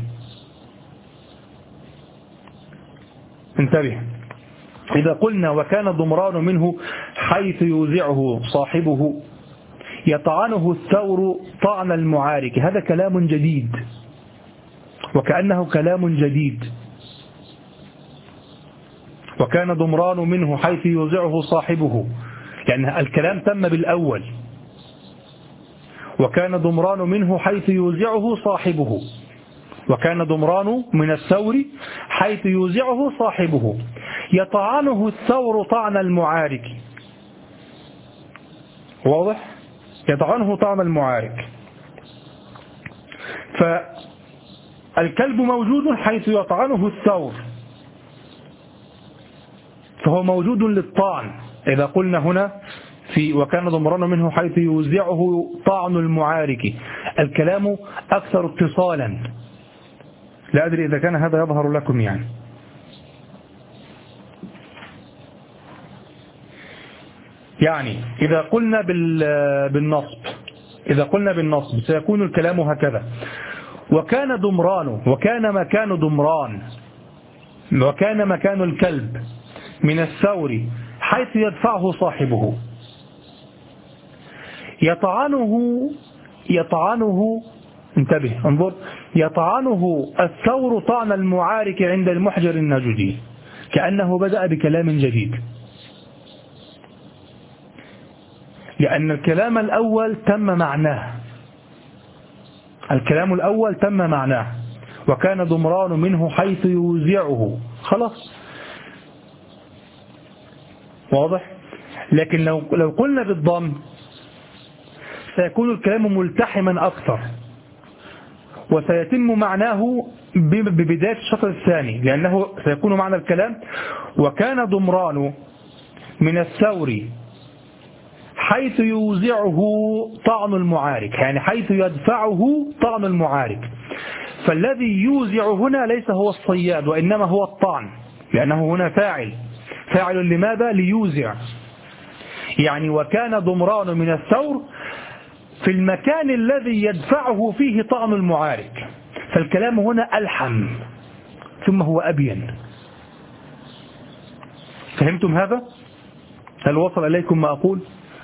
انتبه، إذا قلنا وكان ضمران منه حيث يوزعه صاحبه يطعنه الثور طعن المعارك، هذا كلام جديد، وكأنه كلام جديد. وكان ضمران منه حيث يوزعه صاحبه، يعني الكلام تم بالأول. وكان ضمران منه حيث يوزعه صاحبه، وكان ضمران من الثور حيث يوزعه صاحبه يطعنه الثور طعن المعارك. واضح؟ يطعنه طعن المعارك. فالكلب موجود حيث يطعنه الثور، فهو موجود للطعن. إذا قلنا هنا في وكان ضمران منه حيث يوزعه طعن المعارك، الكلام أكثر اتصالا، لا أدري إذا كان هذا يظهر لكم يعني إذا قلنا بالنصب سيكون الكلام هكذا: وكان دمران، وكان مكان الكلب من الثور حيث يدفعه صاحبه يطعنه انتبه انظر، يطعنه الثور طعن المعارك عند المحجر النجدي. كأنه بدأ بكلام جديد، لأن الكلام الأول تم معناه، وكان ضمران منه حيث يوزعه، خلاص واضح. لكن لو قلنا بالضم سيكون الكلام ملتحما أكثر، وسيتم معناه ببداية الشطر الثاني، لأنه سيكون معنى الكلام: وكان ضمران من الثور حيث يوزعه طعن المعارك، يعني حيث يدفعه طعن المعارك. فالذي يوزع هنا ليس هو الصياد، وإنما هو الطعن، لأنه هنا فاعل لماذا؟ ليوزع. يعني وكان ضمران من الثور في المكان الذي يدفعه فيه طعن المعارك، فالكلام هنا ألحم ثم هو أبين. فهمتم هذا؟ هل وصل إليكم ما أقول؟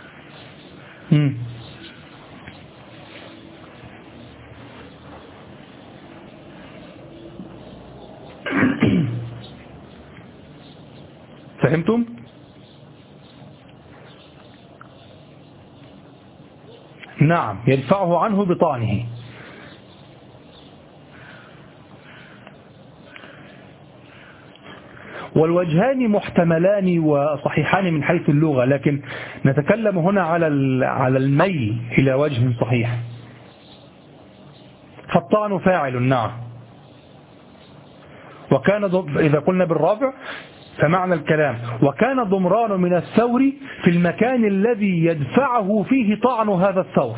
فهمتم؟ نعم، يدفعه عنه بطعنه. والوجهان محتملان وصحيحان من حيث اللغة، لكن نتكلم هنا على الميل إلى وجه صحيح. فالطعن فاعل، نعم. وكان إذا قلنا بالرفع فمعنى الكلام: وكان ضمران من الثور في المكان الذي يدفعه فيه طعن هذا الثور.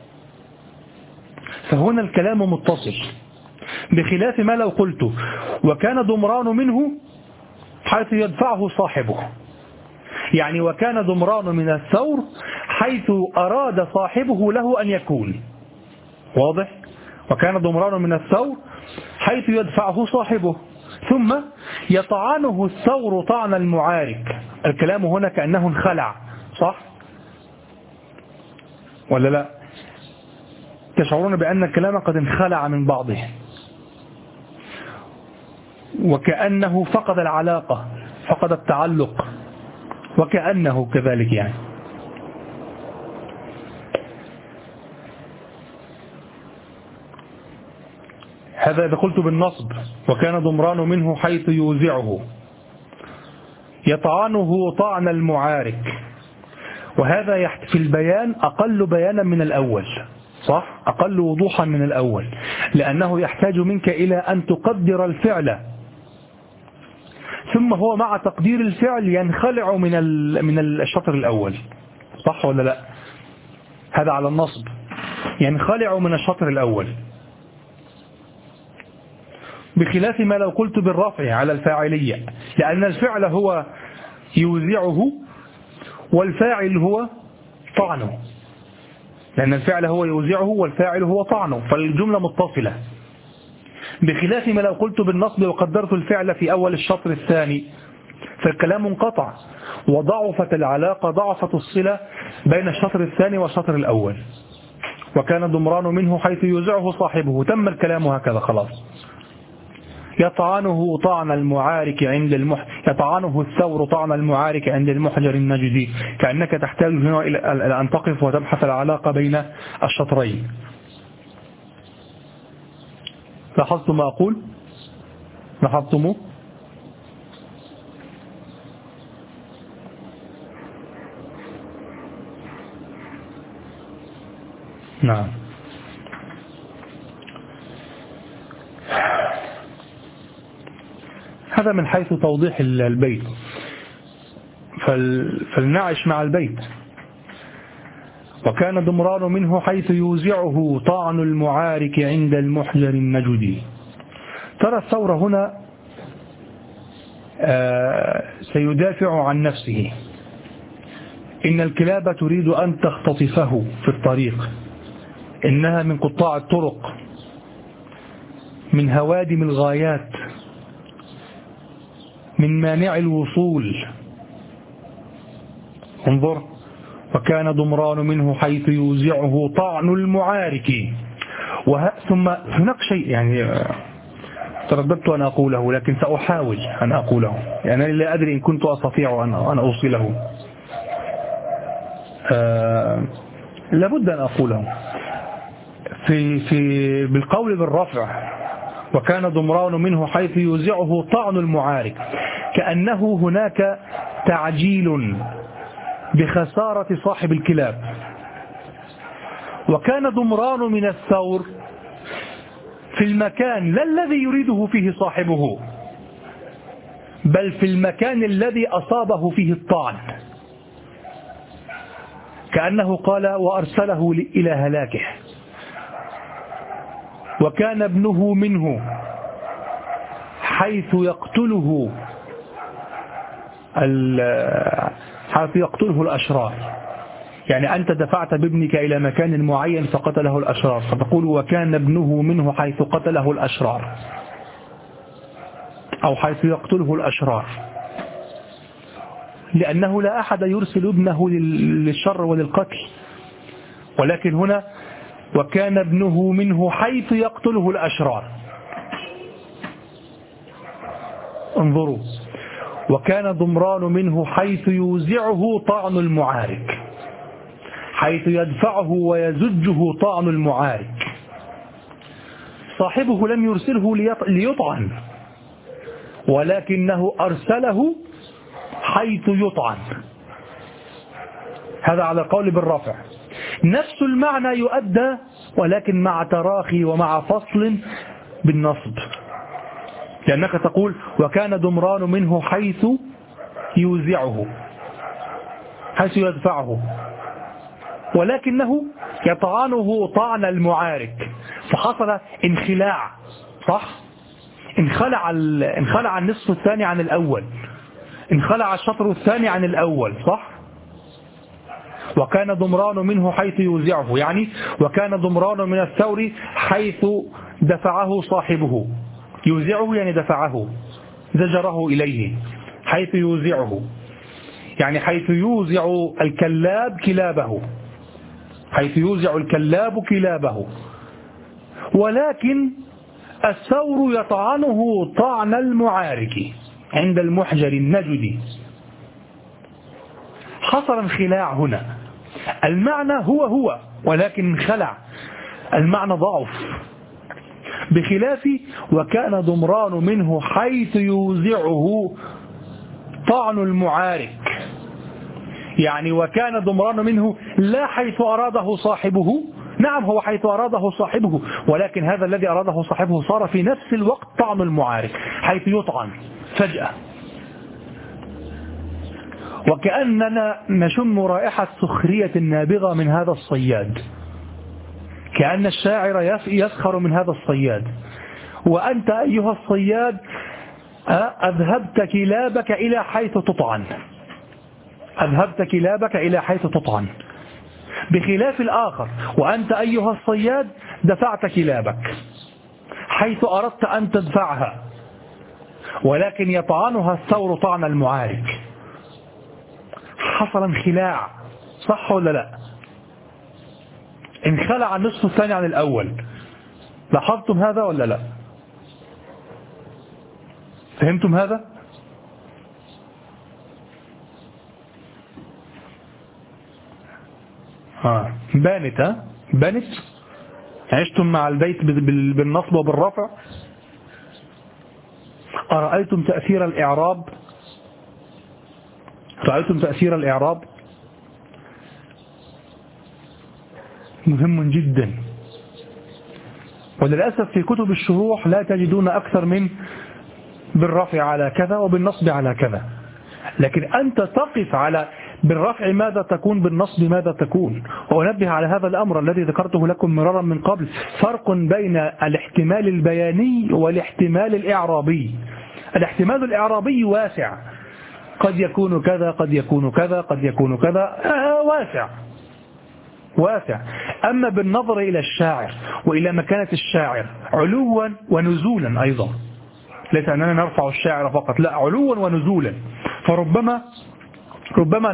فهنا الكلام متصل، بخلاف ما لو قلت وكان ضمران منه حيث يدفعه صاحبه، يعني وكان ضمران من الثور حيث أراد صاحبه له أن يكون. واضح؟ وكان ضمران من الثور حيث يدفعه صاحبه، ثم يطعنه الثور طعن المعارك. الكلام هنا كأنه انخلع، صح ولا لا؟ تشعرون بأن الكلام قد انخلع من بعضه، وكأنه فقد العلاقة، فقد التعلق، وكأنه كذلك يعني. هذا إذا قلت بالنصب: وكان ضمران منه حيث يوزعه يطعنه طعن المعارك. وهذا في البيان أقل بيانا من الأول، صح؟ أقل وضوحا من الأول، لأنه يحتاج منك إلى أن تقدر الفعل، ثم هو مع تقدير الفعل ينخلع من الشطر الأول، صح ولا لا؟ هذا على النصب، ينخلع من الشطر الأول، بخلاف ما لو قلت بالرفع على الفاعلية، لأن الفعل هو يوزعه والفاعل هو طعنه، لأن الفعل هو يوزعه والفاعل هو طعنه، فالجملة متصلة. بخلاف ما لو قلت بالنصب وقدرت الفعل في أول الشطر الثاني، فالكلام انقطع، وضعفت العلاقة، ضعفت الصلة بين الشطر الثاني والشطر الأول. وكان ضمران منه حيث يوزعه صاحبه، تم الكلام هكذا خلاص. يطعنه طعن المعارك يطعنه الثور طعن المعارك عند المحجر النجدي. كأنك تحتاج هنا إلى أن تقف وتبحث العلاقة بين الشطرين. لاحظتم ما أقول؟ لاحظتموه؟ نعم. هذا من حيث توضيح البيت، فلنعش مع البيت. وكان ضمران منه حيث يوزعه طعن المعارك عند المحجر النجدي. ترى الثور هنا سيدافع عن نفسه. إن الكلاب تريد أن تختطفه في الطريق، إنها من قطاع الطرق، من هوادم الغايات، من مانع الوصول. انظر: وكان ضمران منه حيث يوزعه طعن المعارك. ثم هناك شيء يعني ترددت أن أقوله، لكن سأحاول أن أقوله، يعني أنا لا أدري إن كنت أستطيع أن أوصله. لابد أن أقوله بالقول بالرفع: وكان ضمران منه حيث يوزعه طعن المعارك، كأنه هناك تعجيل بخسارة صاحب الكلاب. وكان ضمران من الثور في المكان لا الذي يريده فيه صاحبه، بل في المكان الذي أصابه فيه الطعن، كأنه قال: وأرسله إلى هلاكه. وكان ابنه منه حيث يقتله الأشرار. يعني أنت دفعت بابنك إلى مكان معين فقتله الأشرار، فتقول: وكان ابنه منه حيث قتله الأشرار، أو حيث يقتله الأشرار، لأنه لا أحد يرسل ابنه للشر وللقتل. ولكن هنا: وكان ابنه منه حيث يقتله الأشرار. انظروا: وكان ضمران منه حيث يوزعه طعن المعارك، حيث يدفعه ويزجه طعن المعارك. صاحبه لم يرسله ليطعن، ولكنه أرسله حيث يطعن. هذا على القول بالرفع. نفس المعنى يؤدى، ولكن مع تراخي ومع فصل بالنصب، لأنك تقول: وكان ضمران منه حيث يوزعه، حيث يدفعه، ولكنه يطعنه طعن المعارك، فحصل انخلاع. صح؟ انخلع النصف الثاني عن الأول، انخلع الشطر الثاني عن الأول. صح؟ وكان ضمران منه حيث يوزعه، يعني وكان ضمران من الثور حيث دفعه صاحبه. يوزعه يعني دفعه، زجره إليه. حيث يوزعه يعني حيث يوزع الكلاب كلابه، حيث يوزع الكلاب كلابه. ولكن الثور يطعنه طعن المعارك عند المحجر النجدي. حصل انخلاع هنا، المعنى هو ولكن انخلع، المعنى ضعف، بخلاف وكان ضمران منه حيث يوزعه طعن المعارك. يعني وكان ضمران منه لا حيث أراده صاحبه، نعم هو حيث أراده صاحبه، ولكن هذا الذي أراده صاحبه صار في نفس الوقت طعن المعارك، حيث يطعن فجأة. وكأننا نشم رائحة سخرية نابغة من هذا الصياد، كأن الشاعر يسخر من هذا الصياد. وأنت أيها الصياد أذهبت كلابك إلى حيث تطعن، أذهبت كلابك إلى حيث تطعن، بخلاف الآخر: وأنت أيها الصياد دفعت كلابك حيث أردت أن تدفعها، ولكن يطعنها الثور طعن المعارك. حصل انخلاع، صح ولا لا؟ انخلع النصف الثاني عن الأول. لاحظتم هذا ولا لا؟ فهمتم هذا؟ بانت بانت. عشتم مع البيت بالنصب وبالرفع. أرأيتم تأثير الإعراب؟ رأيتم تأثير الإعراب؟ مهم جدا، وللأسف في كتب الشروح لا تجدون أكثر من بالرفع على كذا وبالنصب على كذا. لكن أنت تقف على بالرفع ماذا تكون، بالنصب ماذا تكون. وأنبه على هذا الأمر الذي ذكرته لكم مرارا من قبل، فرق بين الاحتمال البياني والاحتمال الإعرابي. الاحتمال الإعرابي واسع، قد يكون كذا قد يكون كذا قد يكون كذا، واسع. أما بالنظر إلى الشاعر وإلى مكانة الشاعر علوا ونزولا أيضا، ليس أننا نرفع الشاعر فقط، لا، علوا ونزولا. ربما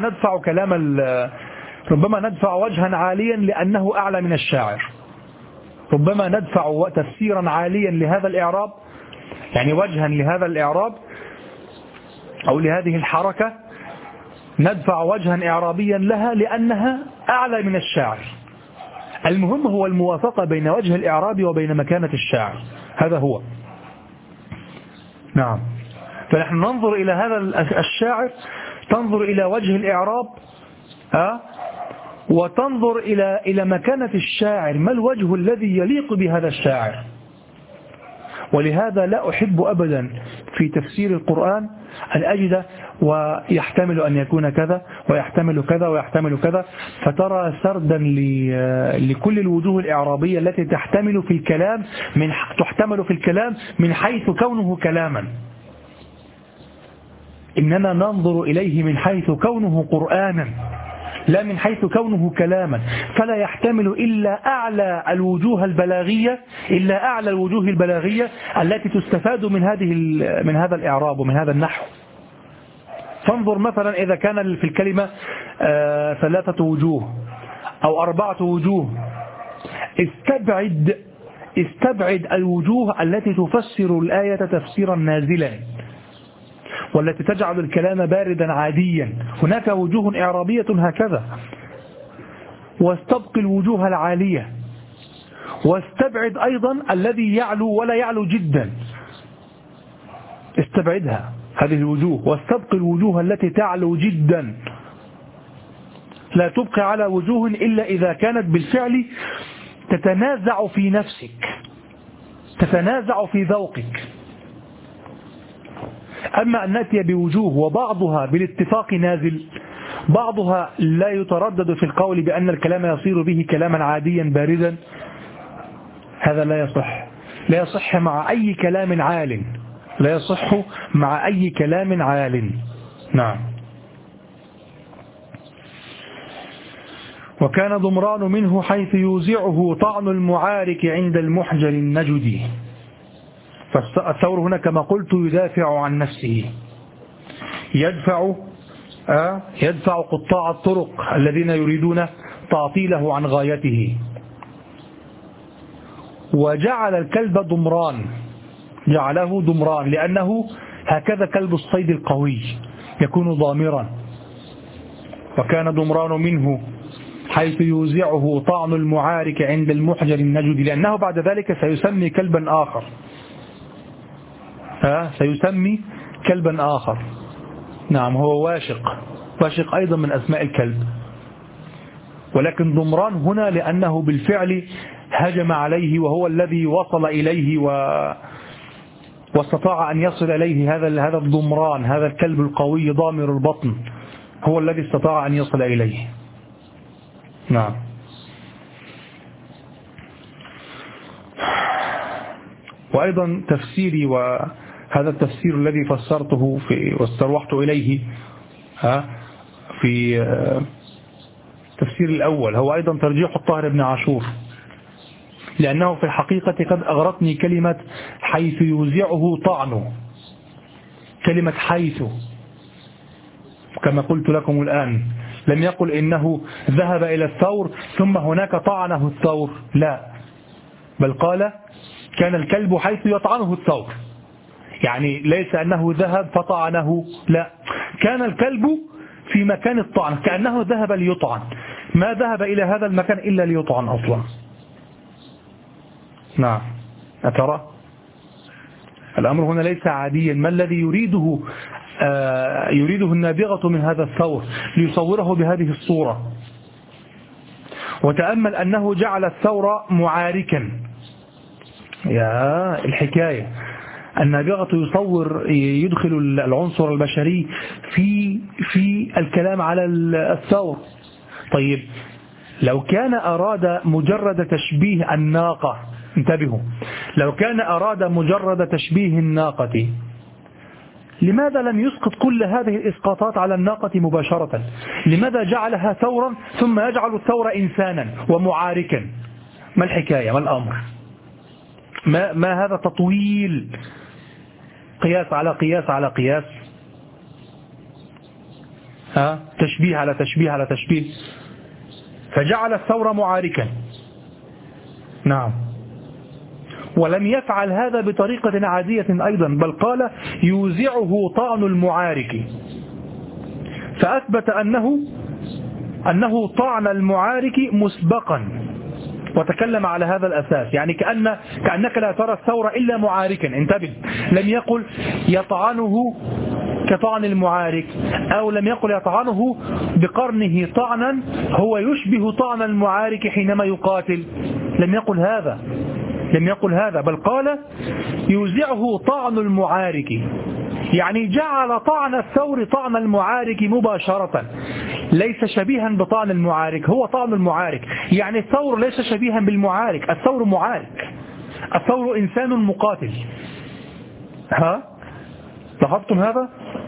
ندفع وجها عاليا لأنه أعلى من الشاعر، ربما ندفع تفسيرا عاليا لهذا الإعراب، يعني وجها لهذا الإعراب أو لهذه الحركة، ندفع وجها إعرابيا لها لأنها أعلى من الشاعر. المهم هو الموافقة بين وجه الإعراب وبين مكانة الشاعر، هذا هو. نعم. فنحن ننظر إلى هذا الشاعر، تنظر إلى وجه الإعراب، وتنظر إلى مكانة الشاعر، ما الوجه الذي يليق بهذا الشاعر. ولهذا لا أحب أبدا في تفسير القرآن أن أجد ويحتمل أن يكون كذا ويحتمل كذا ويحتمل كذا، فترى سردا لكل الوجوه الإعرابية التي تحتمل في الكلام من حيث كونه كلاما. إننا ننظر إليه من حيث كونه قرآنا، لا من حيث كونه كلاما، فلا يحتمل إلا أعلى الوجوه البلاغية التي تستفاد من هذا الإعراب ومن هذا النحو. فانظر مثلا إذا كان في الكلمة 3 وجوه أو 4 وجوه، استبعد الوجوه التي تفسر الآية تفسيرا نازلا والتي تجعل الكلام باردا عاديا. هناك وجوه إعرابية هكذا، واستبق الوجوه العالية، واستبعد أيضا الذي يعلو ولا يعلو جدا، استبعدها هذه الوجوه، واستبق الوجوه التي تعلو جدا. لا تبقى على وجوه إلا إذا كانت بالفعل تتنازع في نفسك، تتنازع في ذوقك. أما أن نأتي بوجوه وبعضها بالاتفاق نازل، بعضها لا يتردد في القول بأن الكلام يصير به كلاما عاديا باردا، هذا لا يصح مع أي كلام عال، لا يصح مع أي كلام عال. نعم. وكان ضمران منه حيث يوزعه طعن المعارك عند المحجر النجدي. فالثور هنا كما قلت يدافع عن نفسه، يدفع قطاع الطرق الذين يريدون تعطيله عن غايته. وجعل الكلب ضمران، جعله ضمران لأنه هكذا كلب الصيد القوي يكون ضامرا. وكان ضمران منه حيث يوزعه طعن المعارك عند المحجر النجدي، لأنه بعد ذلك سيسمي كلبا آخر، سيسمي كلبا آخر. نعم، هو واشق أيضا من أسماء الكلب، ولكن ضمران هنا لأنه بالفعل هجم عليه، وهو الذي وصل إليه واستطاع أن يصل إليه. هذا الضمران، هذا الكلب القوي ضامر البطن، هو الذي استطاع أن يصل إليه. نعم. وأيضا تفسيري، وهذا التفسير الذي فسرته واستروحت إليه في التفسير الأول، هو أيضا ترجيح الطاهر بن عاشور، لأنه في الحقيقة قد أغرتني كلمة حيث يوزعه طعنه، كلمة حيث، كما قلت لكم الآن، لم يقل إنه ذهب إلى الثور ثم هناك طعنه الثور، لا، بل قال كان الكلب حيث يطعنه الثور، يعني ليس أنه ذهب فطعنه، لا، كان الكلب في مكان الطعن، كأنه ذهب ليطعن، ما ذهب إلى هذا المكان إلا ليطعن أصلا. نعم. أترى الأمر هنا ليس عاديا، ما الذي يريده النابغة من هذا الثور ليصوره بهذه الصورة. وتأمل أنه جعل الثور معاركا، يا الحكاية، النابغة يدخل العنصر البشري في الكلام على الثور. طيب لو كان أراد مجرد تشبيه الناقة، انتبهوا، لو كان أراد مجرد تشبيه الناقة، لماذا لم يسقط كل هذه الإسقاطات على الناقة مباشرة؟ لماذا جعلها ثورا ثم يجعل الثور إنسانا ومعاركا؟ ما الحكاية؟ ما الأمر؟ ما هذا تطويل؟ قياس على قياس على قياس، تشبيه على تشبيه على تشبيه، فجعل الثور معاركا. نعم. ولم يفعل هذا بطريقة عادية أيضا، بل قال يوزعه طعن المعارك، فأثبت أنه طعن المعارك مسبقا، وتكلم على هذا الأساس، يعني كأنك لا ترى الثور إلا معاركا. انتبه، لم يقل يطعنه كطعن المعارك، أو لم يقل يطعنه بقرنه طعنا هو يشبه طعن المعارك حينما يقاتل، لم يقل هذا، بل قال يوزعه طعن المعارك، يعني جعل طعن الثور طعن المعارك مباشرة، ليس شبيها بطعن المعارك، هو طعن المعارك. يعني الثور ليس شبيها بالمعارك، الثور معارك، الثور إنسان مقاتل. لاحظتم هذا؟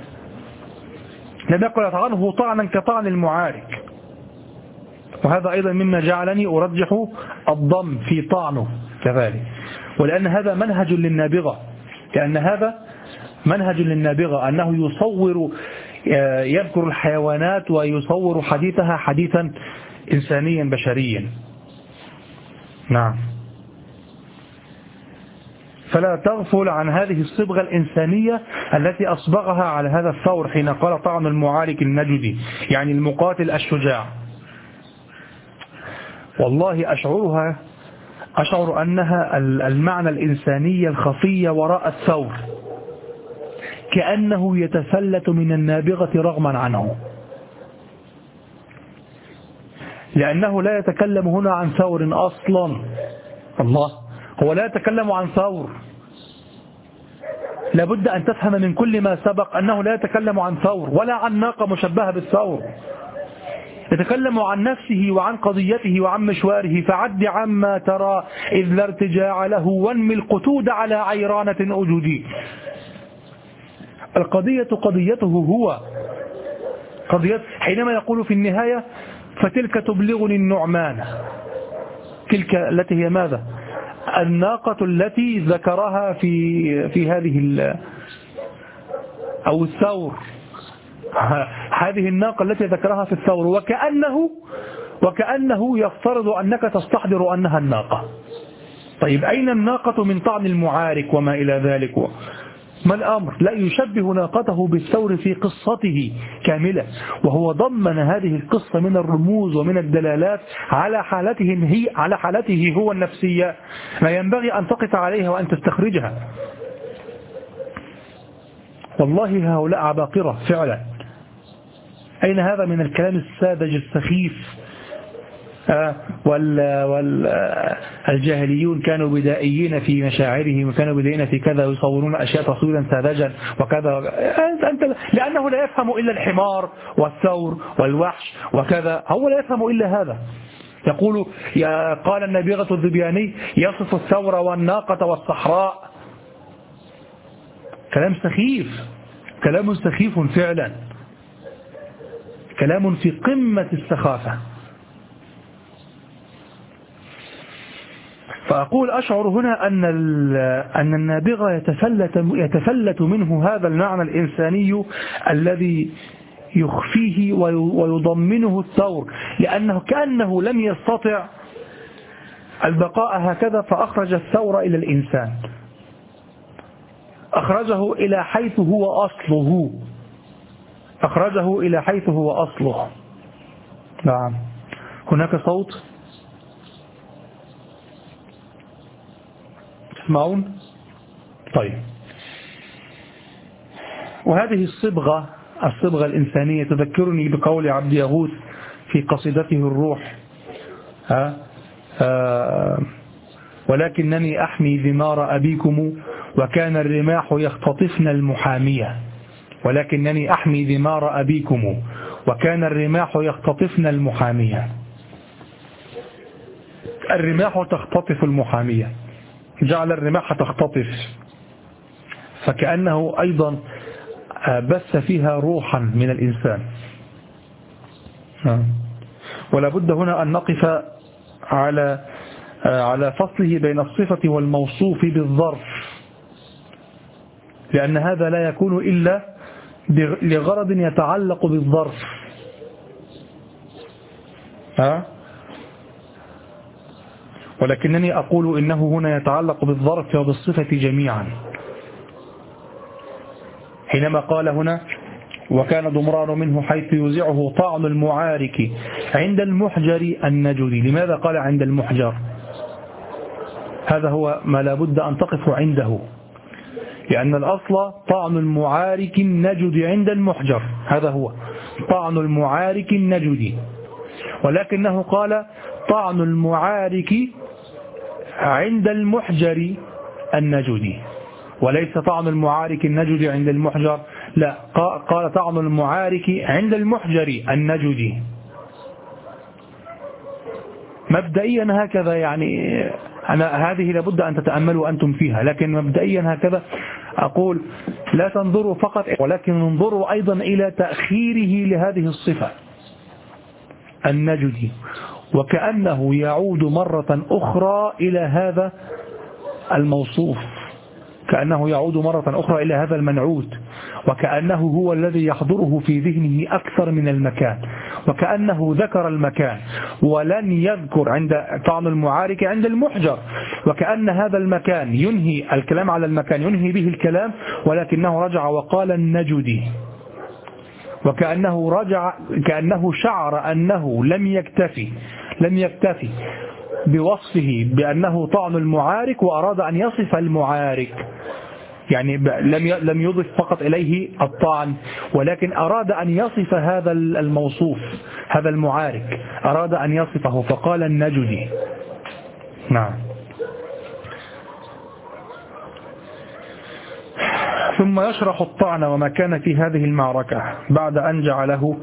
لم يقل يطعنه طعنا كطعن المعارك. وهذا أيضا مما جعلني أرجح الضم في طعنه كذلك، ولأن هذا منهج للنابغة، أنه يصور، يذكر الحيوانات ويصور حديثها حديثا إنسانيا بشريا. نعم. فلا تغفل عن هذه الصبغة الإنسانية التي أصبغها على هذا الثور حين قال طعن المعارك النجدي، يعني المقاتل الشجاع. والله أشعر أنها المعنى الإنساني الخفي وراء الثور، كأنه يتفلت من النابغة رغما عنه، لأنه لا يتكلم هنا عن ثور أصلا. الله، هو لا يتكلم عن ثور. لابد أن تفهم من كل ما سبق أنه لا يتكلم عن ثور ولا عن ناقة مشبهة بالثور، يتكلم عن نفسه وعن قضيته وعن مشواره. فعد عما ترى إذ لا ارتجاع له، وانمي القتود على عيرانة أجودي. القضية قضيته هو، حينما يقول في النهاية فتلك تبلغني النعمان، تلك التي هي ماذا؟ الناقة التي ذكرها في هذه أو الثور، هذه الناقة التي ذكرها في الثور، وكأنه يفترض أنك تستحضر أنها الناقة. طيب أين الناقة من طعن المعارك وما إلى ذلك؟ ما الأمر؟ لا، يشبه ناقته بالثور في قصته كاملة، وهو ضمن هذه القصة من الرموز ومن الدلالات على حالته هو النفسية، لا ينبغي أن تقف عليها وأن تستخرجها. والله هؤلاء عباقرة فعلا. أين هذا من الكلام الساذج السخيف؟ والجاهليون كانوا بدائيين في مشاعرهم، وكانوا بدائيين في كذا، يصورون أشياء تصويرا ساذجا وكذا. لأنه لا يفهم إلا الحمار والثور والوحش وكذا، هو لا يفهم إلا هذا. يقول قال النبيغة الذبياني يصف الثور والناقة والصحراء. كلام سخيف فعلا، كلام في قمة السخافة. فأقول أشعر هنا أن النابغة يتفلت منه هذا المعنى الإنساني الذي يخفيه ويضمنه الثور، لأنه كأنه لم يستطع البقاء هكذا، فأخرج الثور إلى الإنسان، أخرجه إلى حيث هو أصله. نعم. هناك صوت تسمعون؟ طيب. وهذه الصبغة الإنسانية تذكرني بقول عبد يغوث في قصيدته الروح، ولكنني أحمي ذمار أبيكم وكان الرماح يختطفن المحامية ولكنني أحمي ذمار أبيكم وكان الرماح يختطفن المحامية. الرماح تختطف المحامية، جعل الرماح تختطف، فكأنه أيضا بث فيها روحا من الإنسان. ولا بد هنا أن نقف على فصله بين الصفة والموصوف بالظرف، لأن هذا لا يكون إلا لغرض يتعلق بالظرف. ولكنني أقول إنه هنا يتعلق بالظرف وبالصفة جميعا. حينما قال هنا وكان ضمران منه حيث يوزعه طعن المعارك عند المحجر النجدي. لماذا قال عند المحجر؟ هذا هو ما لا بد أن تقف عنده، لأن الأصل طعن المعارك النجد عند المحجر، هذا هو طعن المعارك النجدي، ولكنه قال طعن المعارك عند المحجر النجدي، وليس طعن المعارك النجدي عند المحجر، لا، قال طعن المعارك عند المحجر النجدي. مبدئيا هكذا، يعني هذه لابد أن تتأملوا أنتم فيها، لكن مبدئيا هكذا أقول لا تنظروا فقط، ولكن انظروا أيضا إلى تأخيره لهذه الصفة النجدي، وكأنه يعود مرة أخرى إلى هذا الموصوف، كأنه يعود مرة أخرى إلى هذا المنعوت، وكأنه هو الذي يحضره في ذهنه أكثر من المكان، وكأنه ذكر المكان ولن يذكر عند طعن المعارك عند المحجر، وكأن هذا المكان ينهي الكلام على المكان، ينهي به الكلام، ولكنه رجع وقال النجدي، كأنه شعر أنه لم يكتفي بوصفه بأنه طعن المعارك وأراد أن يصف المعارك، يعني لم يضف فقط إليه الطعن، ولكن أراد أن يصف هذا الموصوف، هذا المعارك أراد أن يصفه فقال النجدي. نعم. ثم يشرح الطعن وما كان في هذه المعركة بعد أن جعله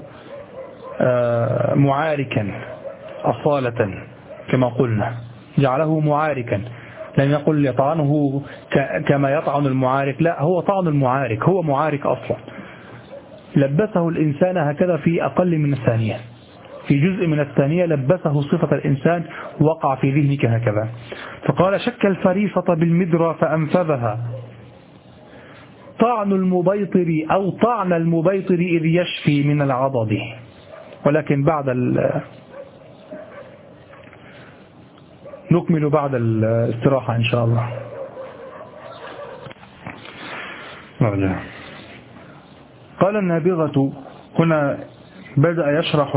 معاركا أصالة كما قلنا، جعله معاركا، لم يقل يطعنه كما يطعن المعارك، لا، هو طعن المعارك، هو معارك أصلا، لبسه الإنسان هكذا في أقل من الثانية، في جزء من الثانية لبسه صفة الإنسان، وقع في ذهنك هكذا. فقال شك الفريصة بالمدرى فأنفذها طعن المبيطر أو طعن المبيطر إذ يشفي من العضد. ولكن نكمل بعد الاستراحة إن شاء الله. قال النابغة هنا بدأ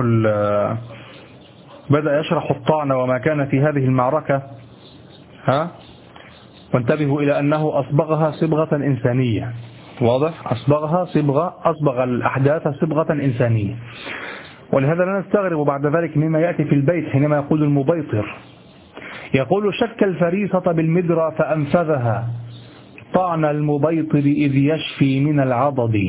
يشرح الطعن وما كان في هذه المعركة، وانتبهوا إلى أنه أصبغها صبغة إنسانية، واضح؟ أصبغ الأحداث صبغة إنسانية، ولهذا لا نستغرب بعد ذلك مما يأتي في البيت حينما يقول المبيطر، يقول شك الفريصة بالمدرى فأنفذها طعن المبيطر إذ يشفي من العضد.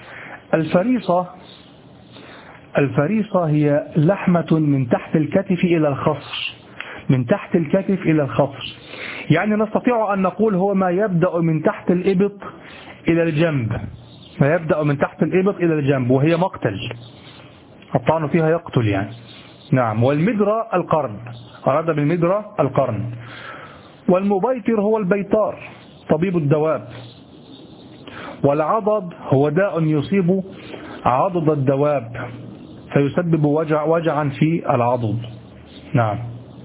الفريصة هي لحمة من تحت الكتف إلى الخصر، من تحت الكتف إلى الخصر، يعني نستطيع أن نقول هو ما يبدأ من تحت الإبط إلى الجنب، ما يبدأ من تحت الإبط إلى الجنب، وهي مقتل، الطعن فيها يقتل يعني. نعم. والمدرى القرن، أراد بالمدرى القرن. والمبيطر هو البيطار طبيب الدواب. والعضد هو داء يصيب عضد الدواب فيسبب وجعا في العضد. نعم.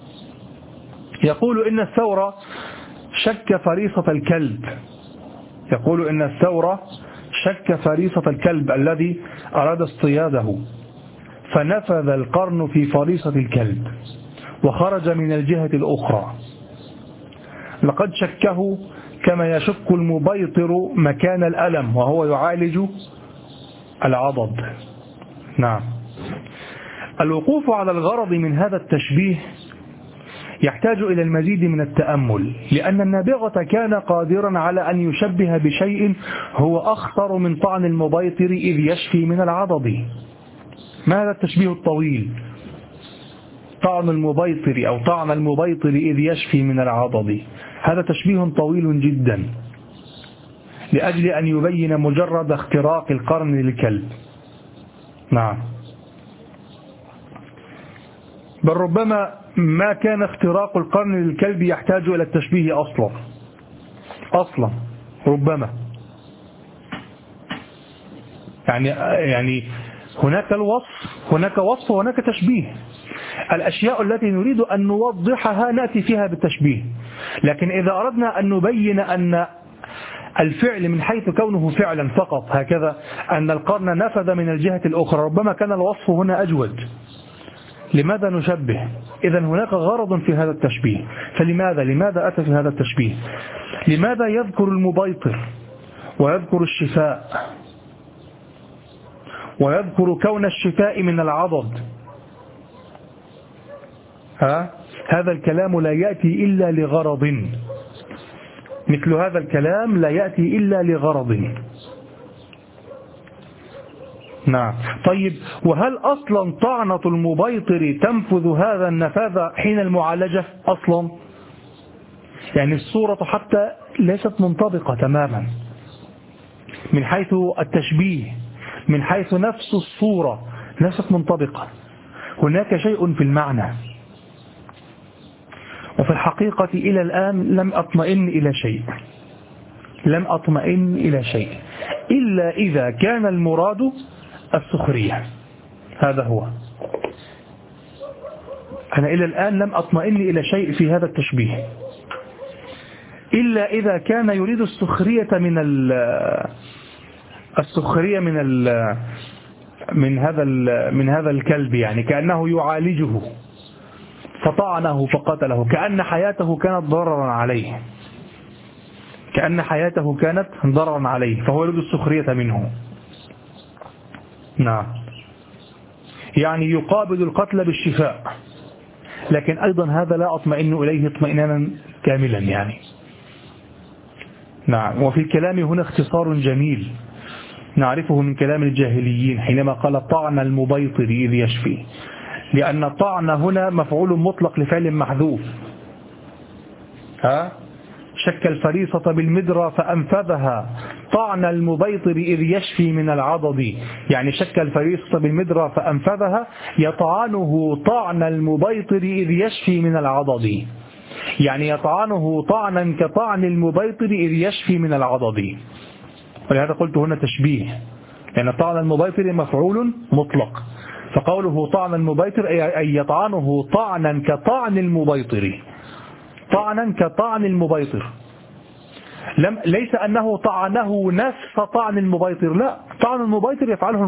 يقول إن الثورة شك فريصة الكلب، يقول إن الثورة شك فريصة الكلب الذي أراد اصطياده، فنفذ القرن في فريصة الكلب وخرج من الجهة الأخرى، لقد شكه كما يشك المبيطر مكان الألم وهو يعالج العضد. نعم. الوقوف على الغرض من هذا التشبيه يحتاج إلى المزيد من التأمل، لأن النابغة كان قادرا على أن يشبه بشيء هو أخطر من طعن المبيطر إذ يشفي من العضد. ما هذا التشبيه الطويل؟ طعن المبيطر أو طعن المبيطر إذ يشفي من العضد، هذا تشبيه طويل جدا لأجل أن يبين مجرد اختراق القرن للكلب. نعم، بل ربما ما كان اختراق القرن للكلب يحتاج إلى التشبيه أصلا ربما يعني هناك وصف وهناك تشبيه. الأشياء التي نريد أن نوضحها نأتي فيها بالتشبيه، لكن إذا أردنا أن نبين أن الفعل من حيث كونه فعلا فقط هكذا، أن القرن نفذ من الجهة الأخرى، ربما كان الوصف هنا أجود. لماذا نشبه؟ إذن هناك غرض في هذا التشبيه. لماذا أتى في هذا التشبيه؟ لماذا يذكر المبيطر ويذكر الشفاء ويذكر كون الشفاء من العضد؟ هذا الكلام لا يأتي إلا لغرض، مثل هذا الكلام لا يأتي إلا لغرض. نعم. طيب، وهل أصلا طعنة المبيطر تنفذ هذا النفاذ حين المعالجة أصلا؟ يعني الصورة حتى ليست منطبقة تماما من حيث التشبيه، من حيث نفس الصورة ليست منطبقة، هناك شيء في المعنى. وفي الحقيقة إلى الآن لم أطمئن إلى شيء إلا إذا كان المراد السخرية. هذا هو. أنا إلى الآن لم أطمئن إلى شيء في هذا التشبيه إلا إذا كان يريد السخرية من هذا الكلب، يعني كأنه يعالجه فطعنه فقتله، كأن حياته كانت ضررا عليه، فهو يريد السخرية منه. نعم، يعني يقابل القتل بالشفاء، لكن أيضا هذا لا أطمئن إليه اطمئنانا كاملا يعني. نعم. وفي الكلام هنا اختصار جميل نعرفه من كلام الجاهليين حينما قال طعن المبيطر إذ يشفي، لأن الطعن هنا مفعول مطلق لفعل محذوف. شك الفريصة بالمدرى فأنفذها طعن المبيطر إذ يشفي من العضد، يعني شك الفريصة بالمدرى فأنفذها يطعنه طعن المبيطر إذ يشفي من العضد، يعني يطعنه طعنا كطعن المبيطر إذ يشفي من العضد. ولهذا قلت هنا تشبيه، لأن طعن المبيطر مفعول مطلق، فقوله طعن المبيطر أي يطعنه طعنا كطعن المبيطر، ليس أنه طعنه نفس طعن المبيطر، لا، طعن المبيطر يفعله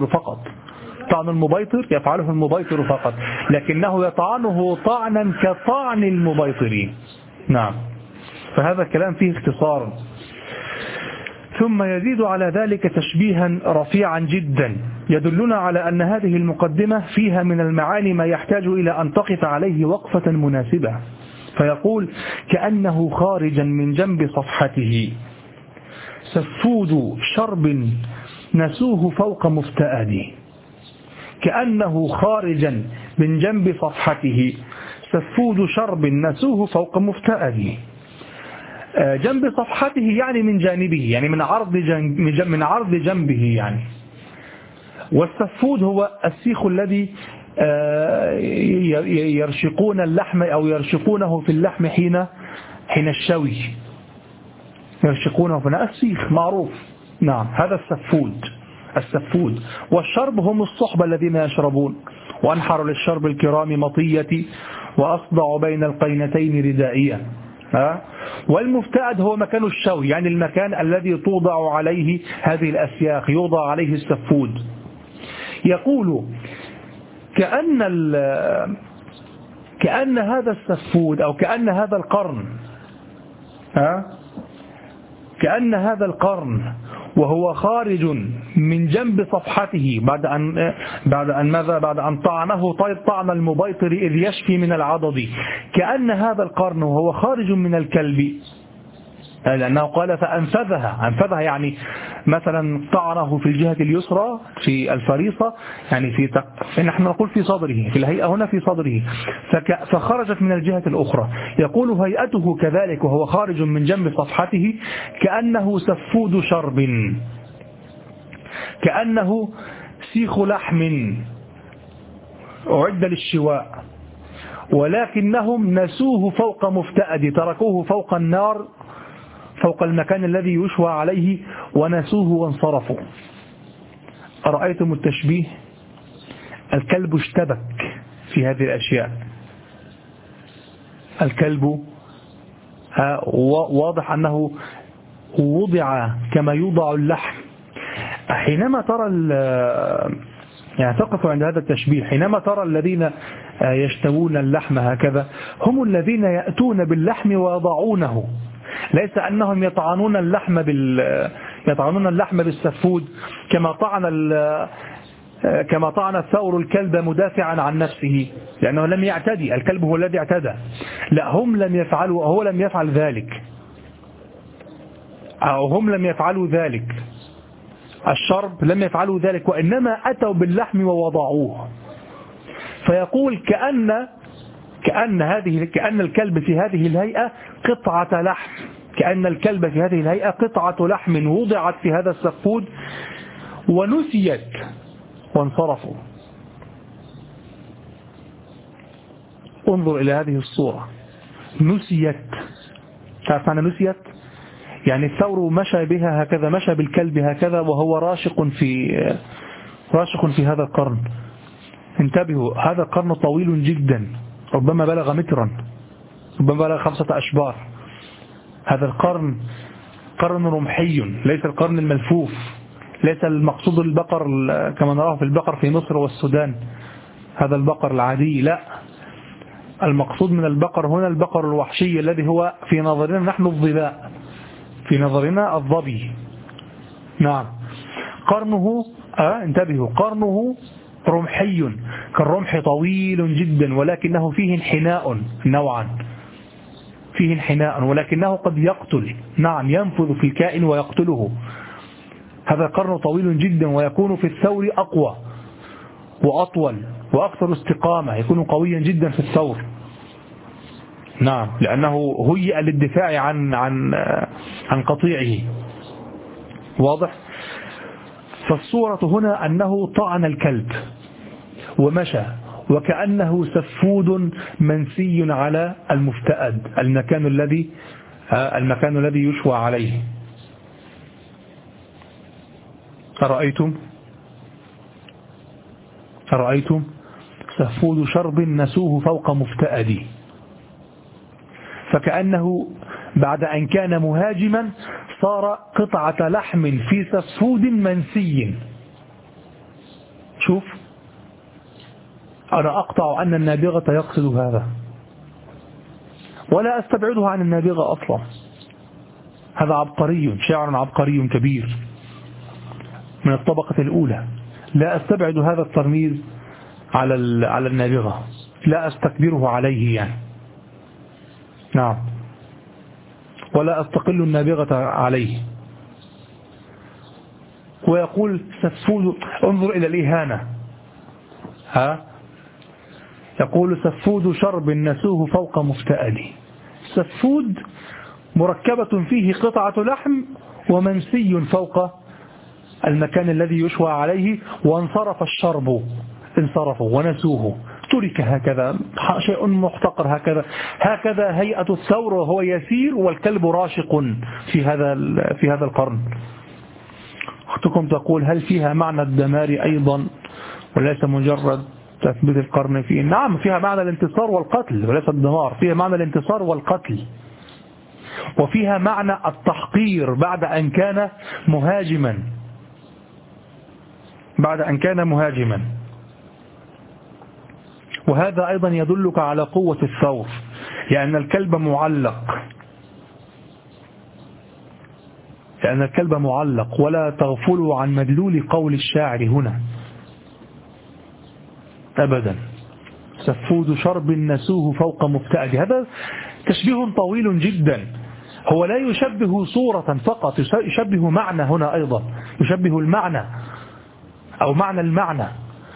المبيطر فقط، لكنه يطعنه طعنا كطعن المبيطر. نعم، فهذا الكلام فيه اختصار. ثم يزيد على ذلك تشبيها رفيعا جدا يدلنا على أن هذه المقدمة فيها من المعاني ما يحتاج إلى أن تقف عليه وقفة مناسبة. فيقول: كأنه خارجا من جنب صفحته سفود شرب نسوه فوق مفتأد. كأنه خارجا من جنب صفحته سفود شرب نسوه فوق مفتأد. جنب صفحته يعني من جانبه، يعني من عرض جنبه يعني. والسفود هو السيخ الذي يرشقون اللحم أو يرشقونه في اللحم حين الشوي، يرشقونه في السيخ معروف. نعم، هذا السفود. والشرب هم الصحبة الذين يشربون. وأنحر للشرب الكرام مطيتي وأصدع بين القينتين ردائيا. والمفتأد هو مكان الشوي، يعني المكان الذي توضع عليه هذه الأسياخ، يوضع عليه السفود. يقول: كأن هذا السفود أو كأن هذا القرن وهو خارج من جنب صفحته بعد أن طعنه طعن المبيطر إذ يشفي من العضد، كأن هذا القرن وهو خارج من الكلب، لأنه قال فأنفذها يعني مثلا طعنه في الجهة اليسرى في الفريصة، يعني نحن نقول في صدره، في الهيئة هنا في صدره، فخرجت من الجهة الأخرى. يقول هيئته كذلك وهو خارج من جنب صفحته كأنه سفود شرب، كأنه سيخ لحم أعد للشواء، ولكنهم نسوه فوق مفتأد، تركوه فوق النار، فوق المكان الذي يشوى عليه، ونسوه وانصرفوا. أرأيتم التشبيه؟ الكلب اشتبك في هذه الأشياء. الكلب واضح أنه وضع كما يوضع اللحم. حينما ترى يعني تقف عند هذا التشبيه، حينما ترى الذين يشتوون اللحم هكذا هم الذين يأتون باللحم ويضعونه، ليس أنهم يطعنون اللحم بالسفود كما طعن الثور الكلب مدافعا عن نفسه، لأنه لم يعتدي، الكلب هو الذي اعتدى. لا، هم لم يفعلوا، هو لم يفعل ذلك، أو هم لم يفعلوا ذلك، الشرب لم يفعلوا ذلك، وإنما أتوا باللحم ووضعوه. فيقول كأن الكلب في هذه الهيئة قطعة لحم، كأن الكلب في هذه الهيئة قطعة لحم وضعت في هذا السفود ونسيت وانصرفوا. انظر إلى هذه الصورة، نسيت. تعرف معنى نسيت؟ يعني الثور مشى بها هكذا، مشى بالكلب هكذا وهو راشق في هذا القرن. انتبهوا، هذا القرن طويل جدا، ربما بلغ مترا، ربما بلغ 5 أشبار. هذا القرن قرن رمحي، ليس القرن الملفوف، ليس المقصود البقر كما نراه في البقر في مصر والسودان، هذا البقر العادي، لا، المقصود من البقر هنا البقر الوحشي الذي هو في نظرنا نحن الظباء، في نظرنا الظبي. نعم، قرنه انتبهوا، قرنه رمحي، كالرمح طويل جدا، ولكنه فيه انحناء نوعا، فيه انحناء، ولكنه قد يقتل. نعم، ينفذ في الكائن ويقتله. هذا القرن طويل جدا، ويكون في الثور أقوى وأطول وأكثر استقامة، يكون قويا جدا في الثور. نعم، لأنه هيئ للدفاع عن قطيعه. واضح؟ فالصورة هنا أنه طعن الكلب ومشى، وكأنه سفود منسي على المفتأد، المكان الذي يشوى عليه. أرأيتم سفود شرب نسوه فوق مفتأد، فكأنه بعد أن كان مهاجما صار قطعة لحم في سفود منسي. شوف، أنا أقطع أن النابغة يقصد هذا، ولا أستبعده عن النابغة أصلا. هذا عبقري، شاعر عبقري كبير من الطبقة الأولى، لا أستبعد هذا الترميز على النابغة، لا أستكبره عليه يعني. نعم، ولا أستقل النابغة عليه. ويقول سفود، انظر إلى الإهانة، يقول سفود شرب نسوه فوق مفتأد. سفود مركبة فيه قطعة لحم ومنسي فوق المكان الذي يشوى عليه، وانصرف الشرب، انصرفوا ونسوه، ترك هكذا، شيء محتقر هكذا هيئة الثور وهو يسير والكلب راشق في هذا القرن. أختكم تقول هل فيها معنى الدمار أيضا وليس مجرد تثبيت القرن فيه؟ نعم، فيها معنى الانتصار والقتل وليس الدمار، فيها معنى الانتصار والقتل، وفيها معنى التحقير بعد أن كان مهاجما. وهذا أيضا يدلك على قوة الثور، لأن الكلب معلق، لأن الكلب معلق. ولا تغفلوا عن مدلول قول الشاعر هنا أبدا. سفود شرب نسوه فوق مبتعد. هذا تشبيه طويل جدا. هو لا يشبه صورة فقط، يشبه معنى هنا أيضا، يشبه المعنى أو معنى المعنى.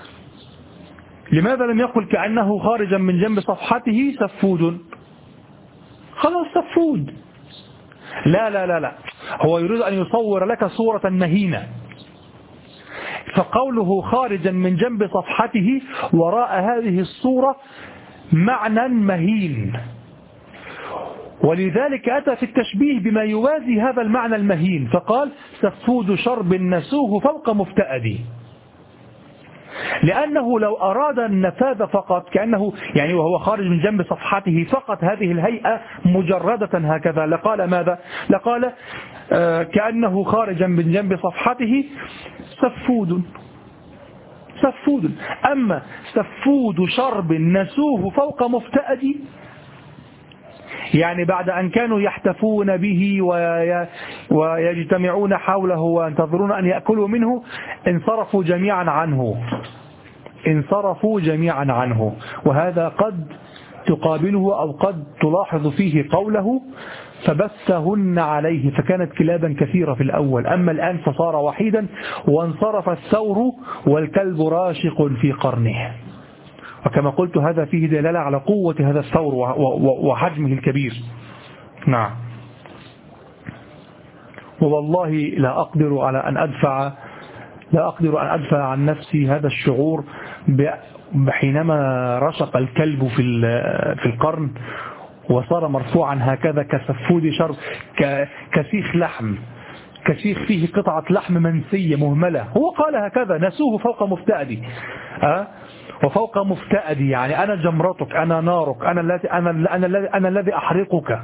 لماذا لم يقل كأنه خارجا من جنب صفحته سفود؟ خلاص سفود. لا لا لا لا، هو يريد أن يصور لك صورة مهينة، فقوله خارجا من جنب صفحته وراء هذه الصورة معنى مهين، ولذلك أتى في التشبيه بما يوازي هذا المعنى المهين، فقال سفود شرب نسوه فوق مفتأد. لأنه لو أراد النفاذ فقط كأنه يعني وهو خارج من جنب صفحته فقط هذه الهيئة مجردة هكذا لقال ماذا؟ لقال كأنه خارجا من جنب صفحته سفود. سفود. أما سفود شرب نسوه فوق مفتأد يعني بعد أن كانوا يحتفون به ويجتمعون حوله وينتظرون أن يأكلوا منه انصرفوا جميعا عنه. انصرفوا جميعا عنه. وهذا قد تقابله أو قد تلاحظ فيه قوله فبثهن عليه، فكانت كلابا كثيرة في الأول، أما الآن فصار وحيدا وانصرف الثور والكلب راشق في قرنه. وكما قلت هذا فيه دلالة على قوة هذا الثور وحجمه الكبير. نعم. والله لا أقدر أن أدفع عن نفسي هذا الشعور حينما رشق الكلب في القرن وصار مرفوعا هكذا كسفود شرب، كسيخ لحم، كسيخ فيه قطعة لحم منسية مهملة. هو قال هكذا نسوه فوق مفتأدي. وفوق مفتأدي يعني أنا جمرتك، أنا نارك، أنا الذي أحرقك.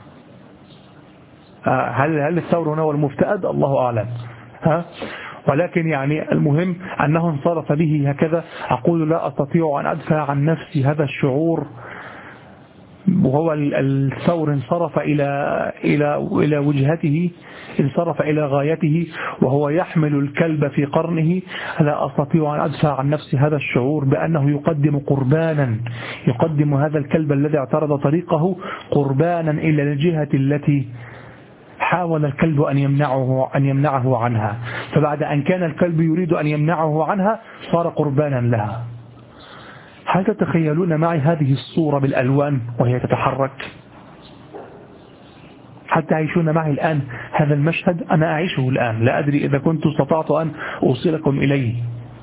هل الثور هنا والمفتأد؟ الله أعلم. ولكن يعني المهم أنه انصرف به هكذا. أقول لا أستطيع أن أدفع عن نفسي هذا الشعور، وهو الثور انصرف إلى وجهته، انصرف إلى غايته وهو يحمل الكلب في قرنه. لا أستطيع أن أدفع عن نفسي هذا الشعور بأنه يقدم قربانا، يقدم هذا الكلب الذي اعترض طريقه قربانا إلى الجهة التي حاول الكلب أن يمنعه عنها. فبعد أن كان الكلب يريد أن يمنعه عنها صار قربانا لها. هل تتخيلون معي هذه الصورة بالألوان وهي تتحرك؟ هل تعيشون معي الآن هذا المشهد؟ أنا أعيشه الآن، لا أدري إذا كنت استطعت أن أوصلكم إليه.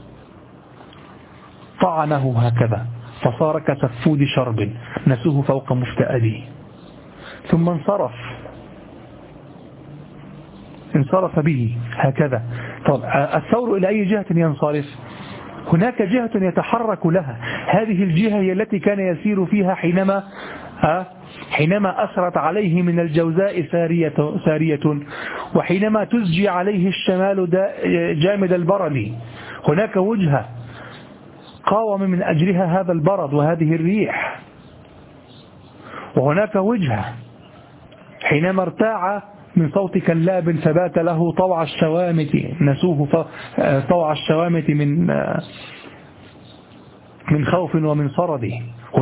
طعنه هكذا فصار كسفود شرب نسوه فوق مفتأدي، ثم انصرف به هكذا. طب الثور إلى أي جهة ينصرف؟ هناك جهة يتحرك لها، هذه الجهة هي التي كان يسير فيها حينما أسرت عليه من الجوزاء سارية، وحينما تزجي عليه الشمال جامد البرد. هناك وجهة قاوم من أجلها هذا البرد وهذه الريح. وهناك وجهة حينما ارتاع من صوت كلاب فبات له طوع الشوامت نسوه طوع الشوامت من خوف ومن صرد.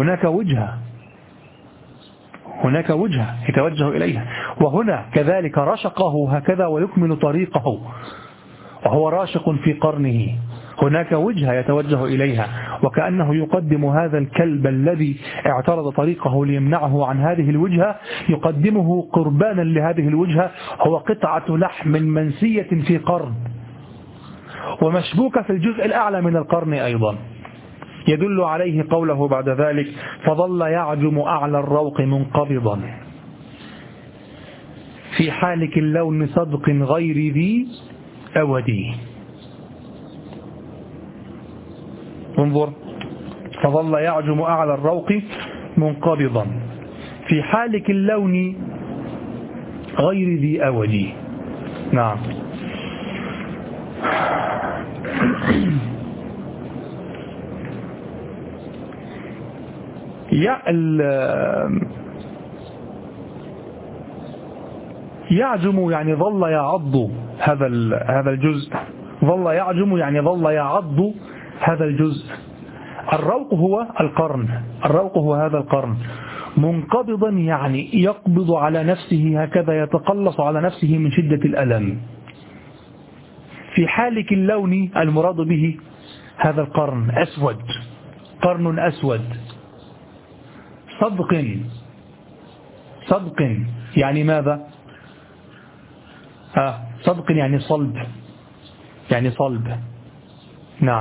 هناك وجهة يتوجه إليها. وهنا كذلك رشقه هكذا ويكمل طريقه وهو راشق في قرنه. هناك وجهة يتوجه إليها، وكأنه يقدم هذا الكلب الذي اعترض طريقه ليمنعه عن هذه الوجهة، يقدمه قربانا لهذه الوجهة. هو قطعة لحم منسية في قرن ومشبوكة في الجزء الأعلى من القرن أيضا. يدل عليه قوله بعد ذلك فظل يعجم أعلى الروق منقبضا في حالك اللون صدق غير ذي أودي. انظر، فظل يعجم أعلى الروق منقبضا في حالك اللون غير ذي أودي. نعم. يعجم يعني ظل يعض هذا الجزء، ظل يعجم يعني ظل يعض هذا الجزء. الروق هو القرن، الروق هو هذا القرن. منقبضا يعني يقبض على نفسه هكذا، يتقلص على نفسه من شدة الألم. في حالك اللون المراد به هذا القرن أسود، قرن أسود. صدق يعني ماذا؟ صدق يعني صلب، يعني صلب. نعم.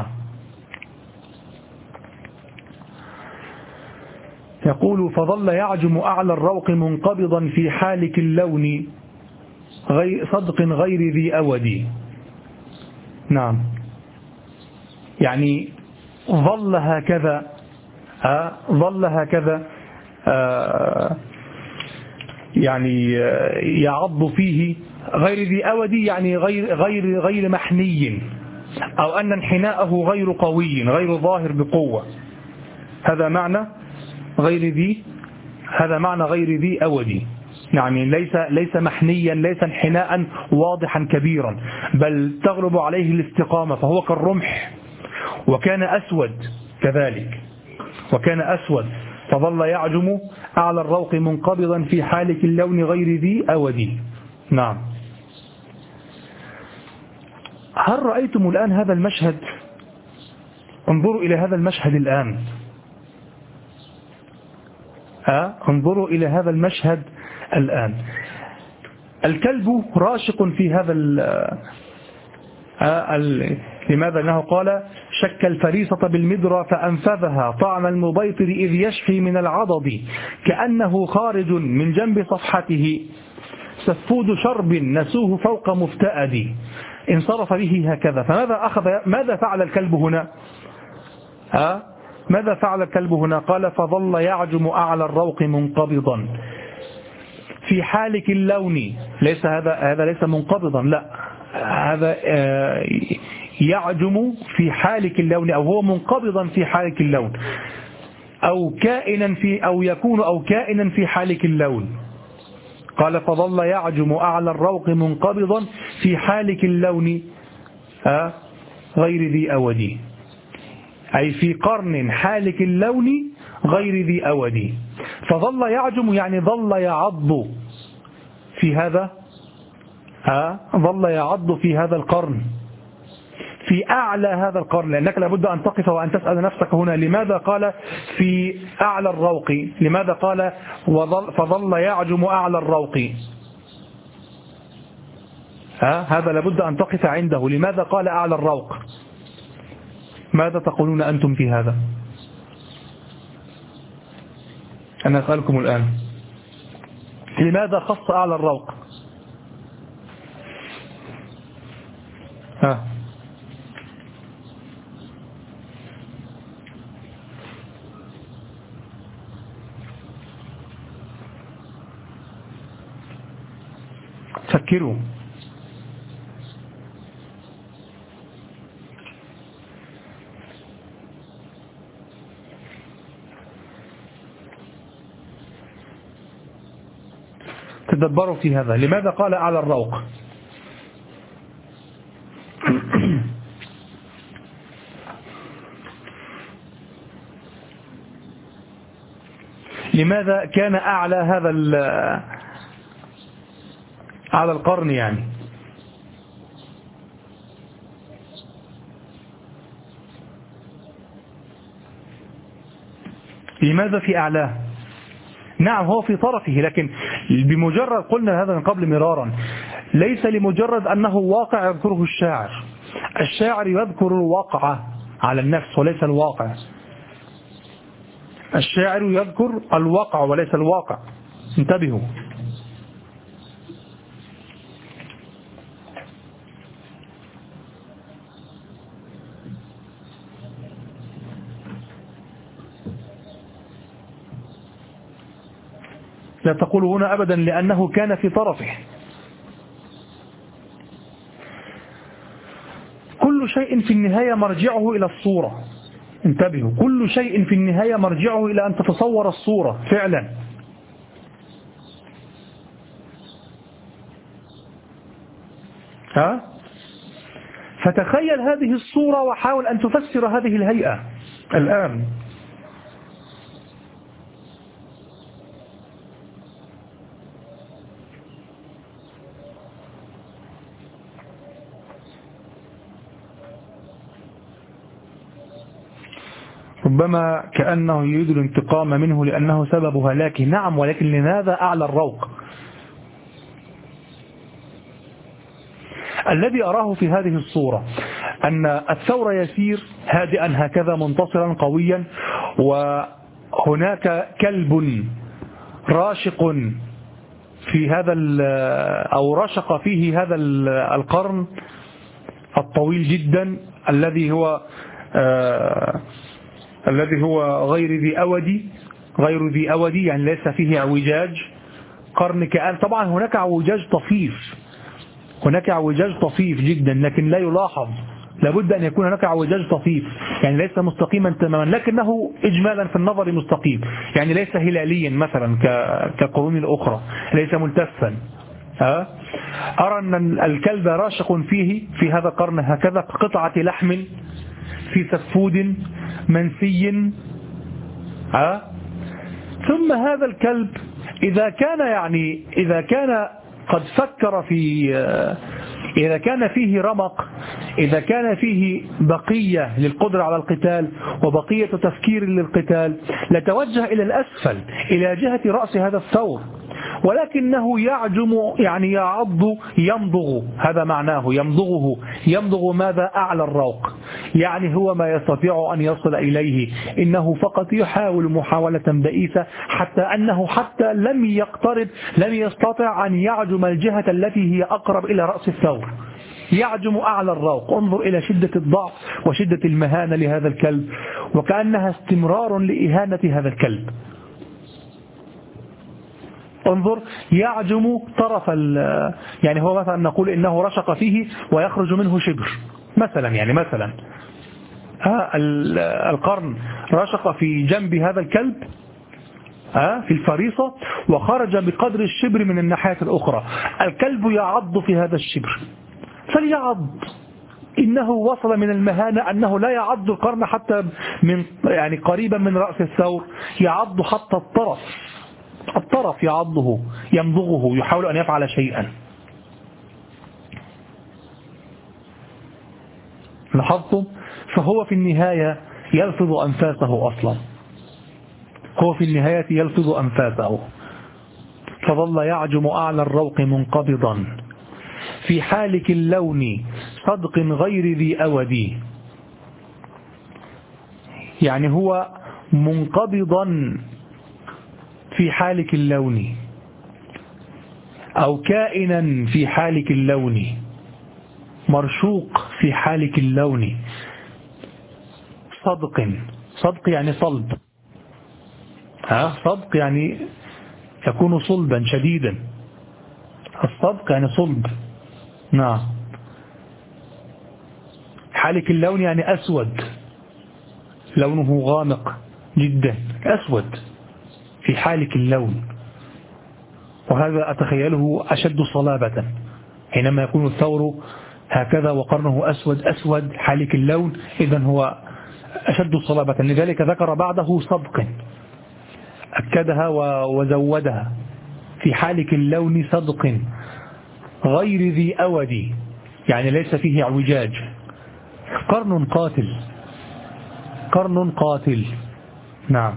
يقول فظل يعجم أعلى الروق منقبضا في حالك اللون صدق غير ذي أودي. نعم، يعني ظل هكذا، ظل هكذا يعني يعض فيه غير ذي أودي، يعني غير محني، أو أن انحناءه غير قوي، غير ظاهر بقوة. هذا معنى غير ذي أودي. يعني ليس محنيا، ليس انحناء واضحا كبيرا، بل تغلب عليه الاستقامة، فهو كالرمح. وكان أسود كذلك، وكان أسود. فظل يعجم أعلى الروق منقبضا في حالك اللون غير ذي أودي. نعم. هل رأيتم الآن هذا المشهد؟ انظروا إلى هذا المشهد الآن. انظروا إلى هذا المشهد الآن. الكلب راشق في هذا لماذا؟ أنه قال شك الفريسة بالمدرى فأنفذها طعم المبيطر إذ يشفي من العضد، كأنه خارج من جنب صفحته سفود شرب نسوه فوق مفتأد. انصرف به هكذا. ماذا فعل الكلب هنا؟ ماذا فعل الكلب هنا؟ قال فظل يعجم أعلى الروق منقبضا في حالك اللون. ليس هذا ليس منقبضا، لا، هذا يعجم في حالك اللون، أو هو منقبضا في حالك اللون، أو يكون كائنا في حالك اللون. قال فظل يعجم أعلى الروق منقبضا في حالك اللون غير ذي أودي، أي في قرن حالك اللون غير ذي أودي. فظل يعجم يعني ظل يعض في هذا، ظل يعض في هذا القرن، في أعلى هذا القرن. لأنك لابد أن تقف وأن تسأل نفسك هنا لماذا قال في أعلى الروق؟ لماذا قال فظل يعجم أعلى الروق؟ هذا لابد أن تقف عنده. لماذا قال أعلى الروق؟ ماذا تقولون أنتم في هذا؟ أنا أسألكم الآن، لماذا خص أعلى الروق؟ فكروا. تدبروا في هذا. لماذا قال أعلى الروق؟ لماذا كان أعلى هذا على القرن؟ يعني لماذا في أعلاه؟ نعم هو في طرفه، لكن بمجرد، قلنا هذا من قبل مرارا، ليس لمجرد أنه واقع يذكره الشاعر. الشاعر يذكر الواقع على النفس وليس الواقع. الشاعر يذكر الواقع وليس الواقع. انتبهوا. لا تقول هنا أبدا لأنه كان في طرفه. كل شيء في النهاية مرجعه إلى الصورة. انتبهوا، كل شيء في النهاية مرجعه إلى أن تتصور الصورة فعلا. ها؟ فتخيل هذه الصورة وحاول أن تفسر هذه الهيئة الآن. ربما كأنه يريد الانتقام منه لأنه سبب هلاكه. نعم، ولكن لماذا أعلى الروق؟ الذي أراه في هذه الصورة أن الثور يسير هادئا هكذا منتصرا قويا، وهناك كلب راشق في هذا أو رشق فيه هذا القرن الطويل جدا الذي هو غير ذي أودي، يعني ليس فيه اعوجاج. قرن كأن طبعا هناك اعوجاج طفيف جدا، لكن لا يلاحظ. لابد أن يكون هناك اعوجاج طفيف، يعني ليس مستقيما تماما، لكنه إجمالا في النظر مستقيم، يعني ليس هلاليا مثلا كقرون الأخرى، ليس ملتفا. أرى أن الكلب راشق فيه في هذا القرن هكذا قطعة لحم في سفود منسي. ثم هذا الكلب إذا كان قد فكر إذا كان فيه رمق، إذا كان فيه بقية للقدرة على القتال وبقية تفكير للقتال، لتوجه إلى الأسفل إلى جهة رأس هذا الثور، ولكنه يعجم، يعني يمضغ. هذا معناه يمضغ ماذا؟ أعلى الروق، يعني هو ما يستطيع أن يصل إليه، إنه فقط يحاول محاولة بئيسة، حتى لم يستطع أن يعجم الجهة التي هي أقرب إلى رأس الثور، يعجم أعلى الروق. انظر إلى شدة الضعف وشدة المهانة لهذا الكلب، وكأنها استمرار لإهانة هذا الكلب. انظر، يعجم طرف يعني هو مثلا نقول إنه رشق فيه ويخرج منه شبر مثلا، القرن رشق في جنب هذا الكلب في الفريصة، وخرج بقدر الشبر من الناحية الأخرى. الكلب يعض في هذا الشبر، فليعض. إنه وصل من المهانة أنه لا يعض القرن حتى يعني قريبا من رأس الثور، يعض حتى الطرف يعضه، يمضغه، يحاول أن يفعل شيئا. لاحظتم؟ فهو في النهاية يلفظ أنفاسه أصلا، فظل يعجم أعلى الروق منقبضا في حالك اللون صدق غير ذي أودي. يعني هو منقبضا في حالك اللون، أو كائنا في حالك اللون، مرشوق في حالك اللون. صدق يعني صلب، صدق يعني يكون صلبا شديدا، الصدق يعني صلب. نعم. حالك اللون يعني أسود، لونه غامق جدا، أسود في حالك اللون. وهذا أتخيله أشد صلابة، حينما يكون الثور هكذا وقرنه أسود حالك اللون، إذن هو أشد صلابة. لذلك ذكر بعده صدق، أكدها وزودها، في حالك اللون صدق غير ذي أودي، يعني ليس فيه اعوجاج. قرن قاتل. نعم.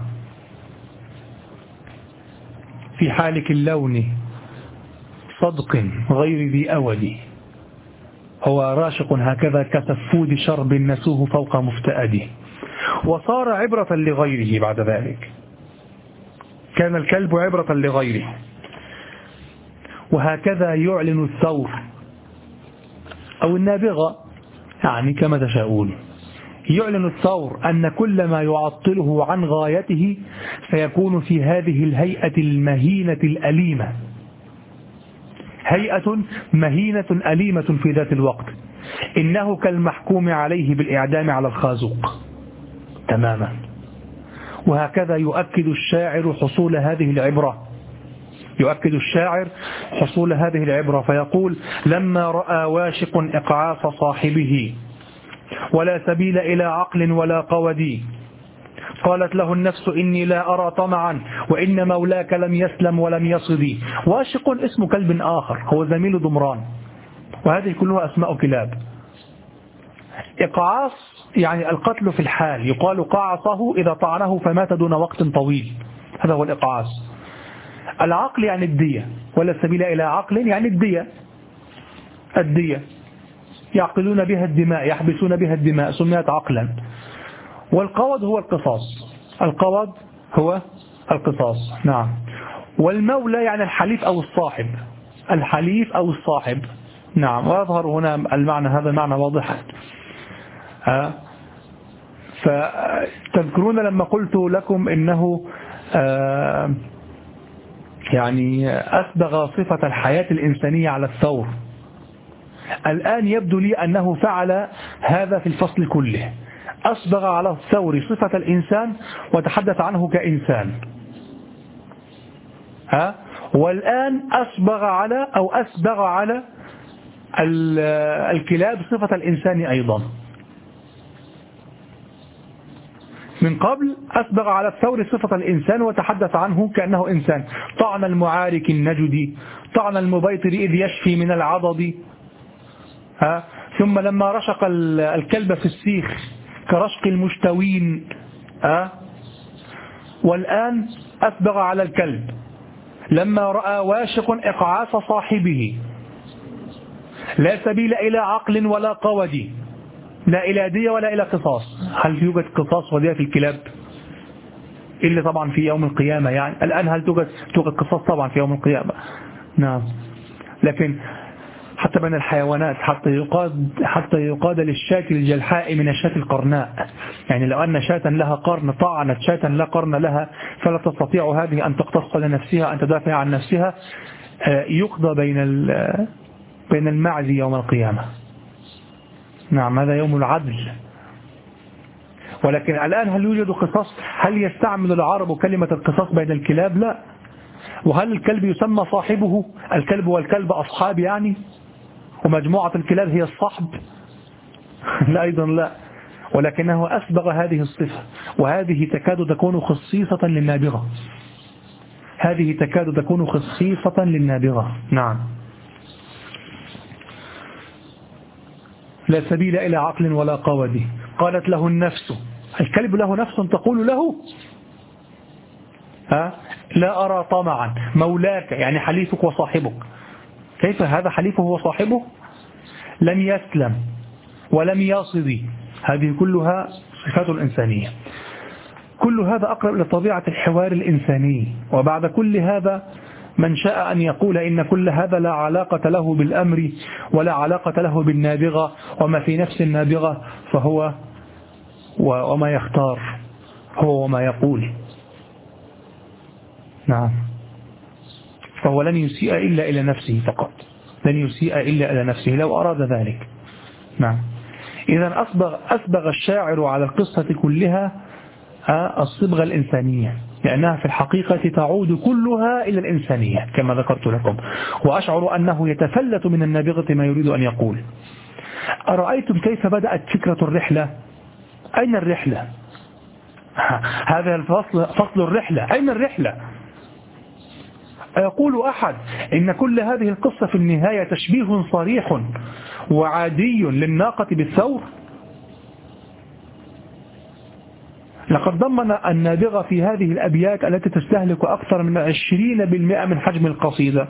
في حالك اللون صدق غير ذي أودي، هو راشق هكذا كسفود شرب نسوه فوق مفتأده. وصار عبرة لغيره بعد ذلك، كان الكلب عبرة لغيره. وهكذا يعلن الثور أو النابغة، يعني كما تشاءون، يعلن الثور أن كل ما يعطله عن غايته سيكون في هذه الهيئة المهينة الأليمة، هيئة مهينة أليمة في ذات الوقت. إنه كالمحكوم عليه بالإعدام على الخازوق تماما. وهكذا يؤكد الشاعر حصول هذه العبرة يؤكد الشاعر حصول هذه العبرة فيقول: لما رأى واشق إقعاص صاحبه ولا سبيل إلى عقل ولا قود، قالت له النفس إني لا أرى طمعا وإن مولاك لم يسلم ولم يصدي. واشق اسم كلب آخر هو زميل ضمران، وهذه كلها أسماء كلاب. إقعاص يعني القتل في الحال، يقال قعصه إذا طعنه فمات دون وقت طويل، هذا هو الإقعاص. العقل يعني الدية، ولا سبيل إلى عقل يعني الدية يعقلون بها الدماء، يحبسون بها الدماء، سميت عقلا. والقود هو القصاص، القود هو القصاص، نعم. والمولى يعني الحليف أو الصاحب، الحليف أو الصاحب، نعم. ويظهر هنا المعنى، هذا المعنى واضحا. فتذكرون لما قلت لكم إنه يعني أسبغ صفة الحياة الإنسانية على الثور، الآن يبدو لي أنه فعل هذا في الفصل كله، أسبغ على الثور صفة الإنسان وتحدث عنه كإنسان، والآن أسبغ على الكلاب صفة الإنسان أيضا. من قبل أسبغ على الثور صفة الإنسان وتحدث عنه كأنه إنسان، طعن المعارك النجدي، طعن المبيطر إذ يشفي من العضد، ثم لما رشق الكلب في السيخ كرشق المشتوين، والآن أسبغ على الكلب لما رأى واشق إقعاص صاحبه، لا سبيل إلى عقل ولا قود، لا إلى دية ولا إلى قصاص. هل يوجد قصاص ودية في الكلاب؟ إلا طبعا في يوم القيامة، يعني الآن هل توجد قصاص؟ طبعا في يوم القيامة، نعم. لكن حتى بين الحيوانات حتى يقاد للشاة الجلحاء من الشاة القرناء، يعني لو أن شاة لها قرن طعنت شاة لا قرن لها فلا تستطيع هذه أن تقتص لنفسها، أن تدافع عن نفسها، يقضى بين المعز يوم القيامة، نعم. هذا يوم العدل. ولكن الآن هل يوجد قصاص؟ هل يستعمل العرب كلمة القصاص بين الكلاب؟ لا. وهل الكلب يسمى صاحبه؟ الكلب والكلب أصحاب يعني، ومجموعة الكلاب هي الصحب؟ لا، أيضا لا. ولكنه أسبغ هذه الصفة، وهذه تكاد تكون خصيصة للنابغة، هذه تكاد تكون خصيصة للنابغة، نعم. لا سبيل إلى عقل ولا قود، قالت له النفس، الكلب له نفس تقول له لا أرى طمعا، مولاك يعني حليفك وصاحبك. كيف هذا حليفه وصاحبه؟ لم يسلم ولم يصدي، هذه كلها صفات الإنسانية. كل هذا أقرب إلى طبيعة الحوار الإنساني. وبعد كل هذا من شاء أن يقول إن كل هذا لا علاقة له بالأمر ولا علاقة له بالنابغة، وما في نفس النابغة فهو وما يختار هو وما يقول، نعم. فهو لن يسيء إلا إلى نفسه فقط، لن يسيء إلا إلى نفسه لو أراد ذلك، نعم. إذن أسبغ الشاعر على القصة كلها الصبغة الإنسانية، لأنها في الحقيقة تعود كلها إلى الإنسانية كما ذكرت لكم. وأشعر أنه يتفلت من النابغة ما يريد أن يقول. أرأيتم كيف بدأت فكرة الرحلة؟ أين الرحلة؟ هذا الفصل، فصل الرحلة، أين الرحلة؟ يقول أحد إن كل هذه القصة في النهاية تشبيه صريح وعادي للناقة بالثور. لقد ضمن النابغة في هذه الأبيات التي تستهلك أكثر من 20% من حجم القصيدة،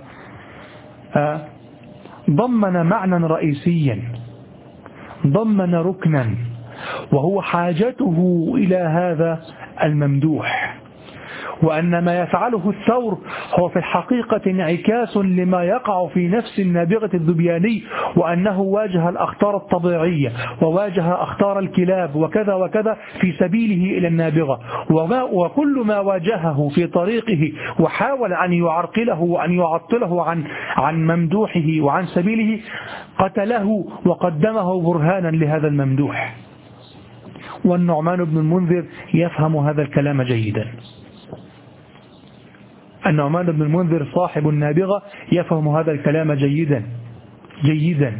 ضمن معنى رئيسيا، ضمن ركنا، وهو حاجته إلى هذا الممدوح، وأن ما يفعله الثور هو في الحقيقة انعكاس لما يقع في نفس النابغة الذبياني، وأنه واجه الأخطار الطبيعية وواجه أخطار الكلاب وكذا وكذا في سبيله إلى النابغة، وكل ما واجهه في طريقه وحاول أن يعرقله وأن يعطله عن ممدوحه وعن سبيله قتله وقدمه برهانا لهذا الممدوح. والنعمان بن المنذر يفهم هذا الكلام جيدا. النعمان بن المنذر صاحب النابغة يفهم هذا الكلام جيدا جيدا،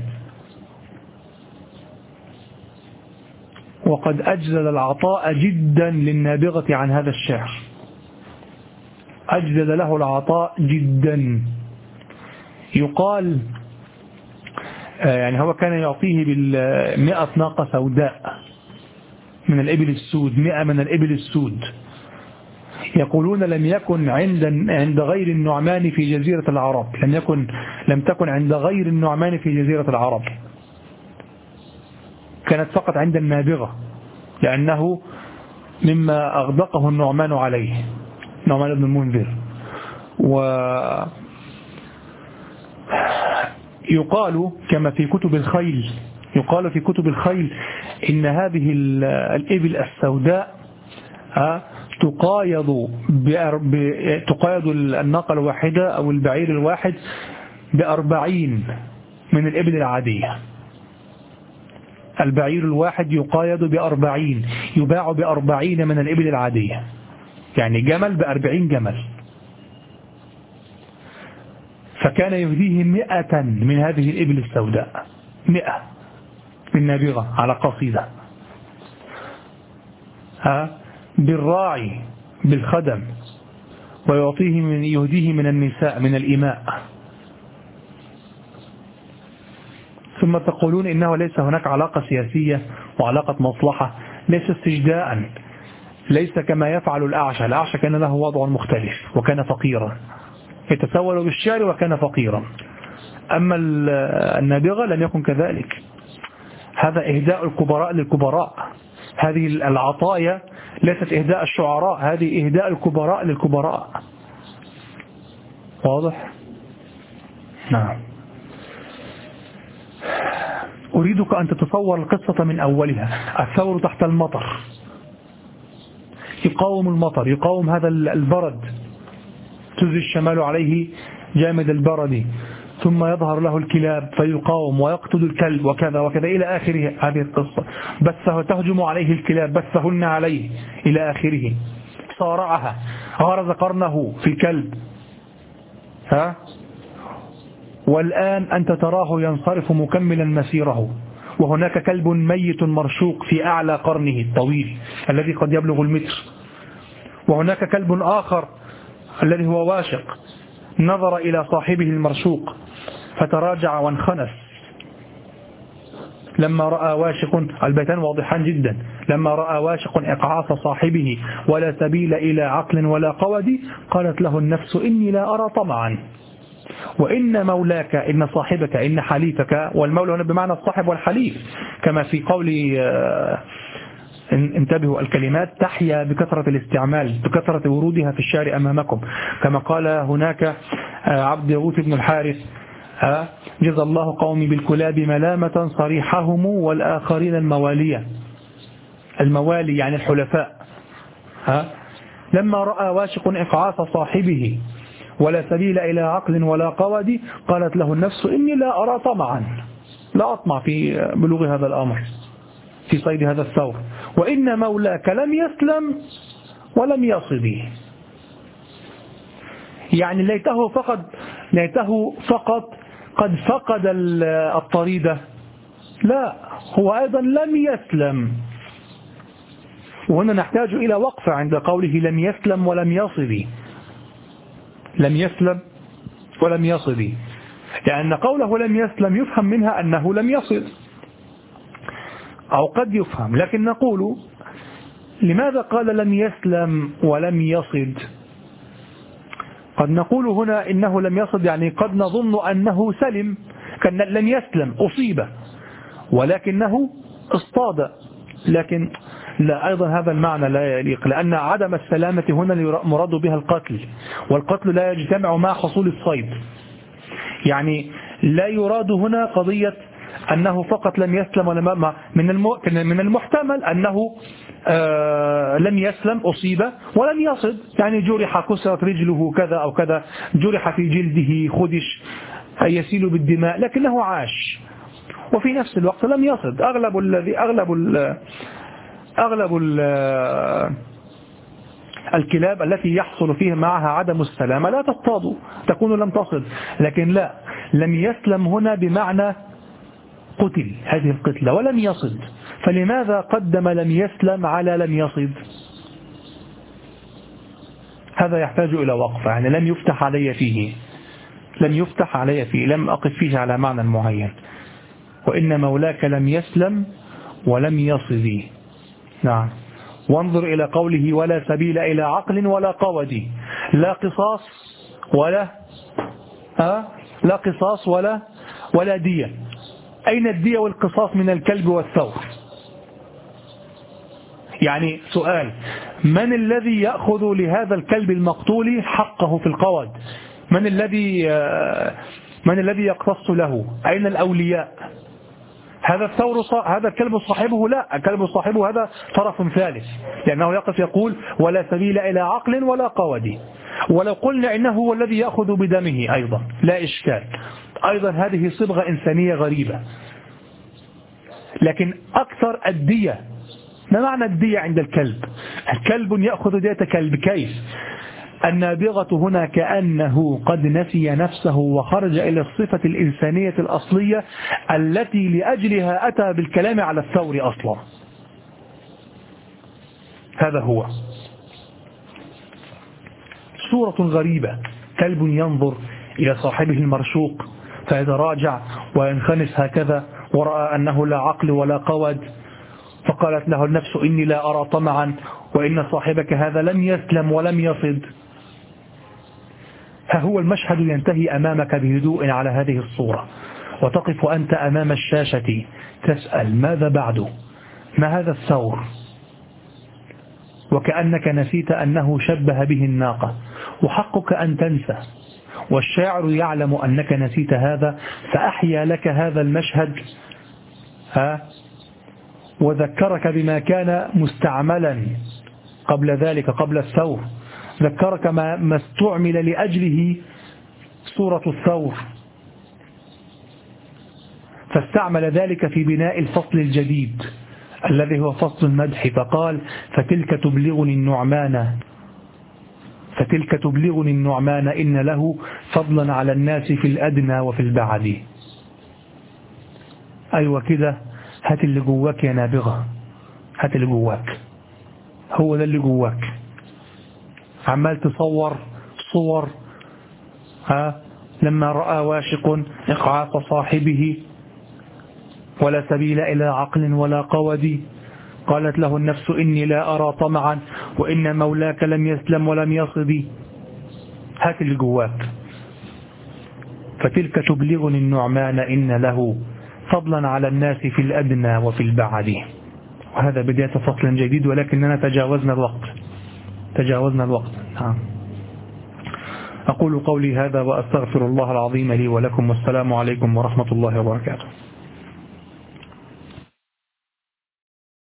وقد أجزل العطاء جدا للنابغة عن هذا الشعر، أجزل له العطاء جدا. يقال يعني هو كان يعطيه 100 ناقة سوداء من الإبل السود، 100 من الإبل السود. يقولون لم يكن عند غير النعمان في جزيرة العرب، لم تكن عند غير النعمان في جزيرة العرب، كانت فقط عند النابغة، لأنه مما أغدقه النعمان عليه، نعمان بن المنذر. ويقال كما في كتب الخيل، يقال في كتب الخيل إن هذه الإبل السوداء تقايض الناقة الواحدة أو البعير الواحد ب40 من الإبل العادية. البعير الواحد يقايض ب40، يباع ب40 من الإبل العادية، يعني جمل ب40 جمل. فكان يهديه 100 من هذه الإبل السوداء، 100 من نابغة على قصيدة، بالراعي بالخدم، يهديه من النساء من الإماء. ثم تقولون إنه ليس هناك علاقة سياسية وعلاقة مصلحة، ليس استجداء، ليس كما يفعل الأعشى. الأعشى كان له وضع مختلف وكان فقيرا، يتسول بالشعر وكان فقيرا. أما النابغة لم يكن كذلك، هذا إهداء الكبراء للكبراء، هذه العطايا ليست إهداء الشعراء، هذه إهداء الكبراء للكبراء. واضح؟ نعم. أريدك أن تتصور القصة من أولها. الثور تحت المطر، يقاوم المطر، يقاوم هذا البرد، تزري الشمال عليه جامد البرد، ثم يظهر له الكلاب فيقاوم ويقتل الكلب وكذا وكذا إلى آخره. هذه القصة بثه، تهجم عليه الكلاب بثهن عليه إلى آخره. صارعها، غرز قرنه في الكلب، والآن أنت تراه ينصرف مكملا مسيره، وهناك كلب ميت مرشوق في أعلى قرنه الطويل الذي قد يبلغ المتر، وهناك كلب آخر الذي هو واشق نظر إلى صاحبه المرشوق فتراجع وانخنس لما رأى واشق، البيتان واضحان جدا، لما رأى واشق إقعاص صاحبه ولا سبيل إلى عقل ولا قود، قالت له النفس إني لا أرى طمعا، وإن مولاك إن صاحبك إن حليفك، والمولى هنا بمعنى الصاحب والحليف، كما في قول انتبهوا الكلمات تحيا بكثرة الاستعمال، بكثرة ورودها في الشعر أمامكم، كما قال هناك عبد يغوث بن الحارث جزى الله قومي بالكلاب ملامة صريحهم والآخرين الموالية. الموالي يعني الحلفاء. لما رأى واشق إقعاص صاحبه ولا سبيل إلى عقل ولا قود، قالت له النفس إني لا أرى طمعا، لا أطمع في بلوغ هذا الأمر، في صيد هذا الثور، وإن مولاك لم يسلم ولم يصبي. يعني ليته فقط قد فقد الطريدة، لا، هو أيضا لم يسلم. وهنا نحتاج إلى وقفة عند قوله لم يسلم ولم يصبي، لم يسلم ولم يصبي، لأن قوله لم يسلم يفهم منها أنه لم يصد، أو قد يفهم، لكن نقول لماذا قال لم يسلم ولم يصد؟ قد نقول هنا إنه لم يصد، يعني قد نظن أنه سلم، كان لم يسلم أصيب ولكنه اصطاد، لكن لا، أيضا هذا المعنى لا يليق، لأن عدم السلامة هنا مراد بها القتل، والقتل لا يجتمع مع حصول الصيد. يعني لا يراد هنا قضية أنه فقط لم يسلم، ولا من المحتمل أنه لم يسلم أصيب ولم يصد، يعني جرح، كسرت رجله كذا أو كذا، جرح في جلده، خدش يسيل بالدماء، لكنه عاش، وفي نفس الوقت لم يصد. الكلاب التي يحصل فيها معها عدم السلامة لا تصطاد، تكون لم تصد. لكن لا، لم يسلم هنا بمعنى قتل هذه القتلة ولم يصد. فلماذا قدم لم يسلم على لم يصد؟ هذا يحتاج إلى وقفة، يعني لم يفتح علي فيه، لم يفتح علي فيه، لم أقف فيه على معنى معين. وإن مولاك لم يسلم ولم يصد. نعم. وانظر إلى قوله ولا سبيل إلى عقل ولا قود، لا قصاص ولا لا قصاص ولا دية. أين الدية والقصاص من الكلب والثور؟ يعني سؤال، من الذي يأخذ لهذا الكلب المقتول حقه في القود؟ من الذي يقتص له؟ أين الأولياء؟ هذا الثور هذا الكلب صاحبه؟ لا، الكلب صاحبه هذا طرف ثالث، لأنه يقف يقول ولا سبيل إلى عقل ولا قود. ولو قلنا إنه هو الذي يأخذ بدمه أيضا لا إشكال، أيضا هذه صبغة إنسانية غريبة. لكن أكثر الدية، ما معنى الدية عند الكلب؟ الكلب يأخذ دية كلب، كيف؟ النابغة هنا كأنه قد نسي نفسه وخرج إلى الصفة الإنسانية الأصلية التي لأجلها أتى بالكلام على الثور أصلا. هذا هو صورة غريبة، كلب ينظر إلى صاحبه المرشوق فيتراجع وينخنس هكذا، ورأى أنه لا عقل ولا قود، فقالت له النفس إني لا أرى طمعا، وإن صاحبك هذا لم يسلم ولم يصد. ها هو المشهد ينتهي أمامك بهدوء على هذه الصورة، وتقف أنت أمام الشاشة تسأل ماذا بعده؟ ما هذا الثور؟ وكأنك نسيت أنه شبه به الناقة، وحقك أن تنسى، والشاعر يعلم أنك نسيت هذا فأحيا لك هذا المشهد وذكرك بما كان مستعملا قبل ذلك، قبل الثور، ذكرك ما استعمل لأجله صورة الثور، فاستعمل ذلك في بناء الفصل الجديد الذي هو فصل المدح، فقال فتلك تبلغني النعمان إن له فضلا على الناس في الأدنى وفي البعد. أيوة كده، هات اللي جواك يا نابغة، هات اللي جواك، هو ده اللي جواك. عمال تصور صور لما رأى واشق إقعاق صاحبه ولا سبيل إلى عقل ولا قود، قالت له النفس إني لا أرى طمعا، وإن مولاك لم يسلم ولم يصد. هات اللي جواك. فتلك تبلغني النعمان إن له فضلا على الناس في الأدنى وفي البعد. وهذا بداية فصل جديد، ولكننا تجاوزنا الوقت. نعم. أقول قولي هذا وأستغفر الله العظيم لي ولكم، والسلام عليكم ورحمة الله وبركاته.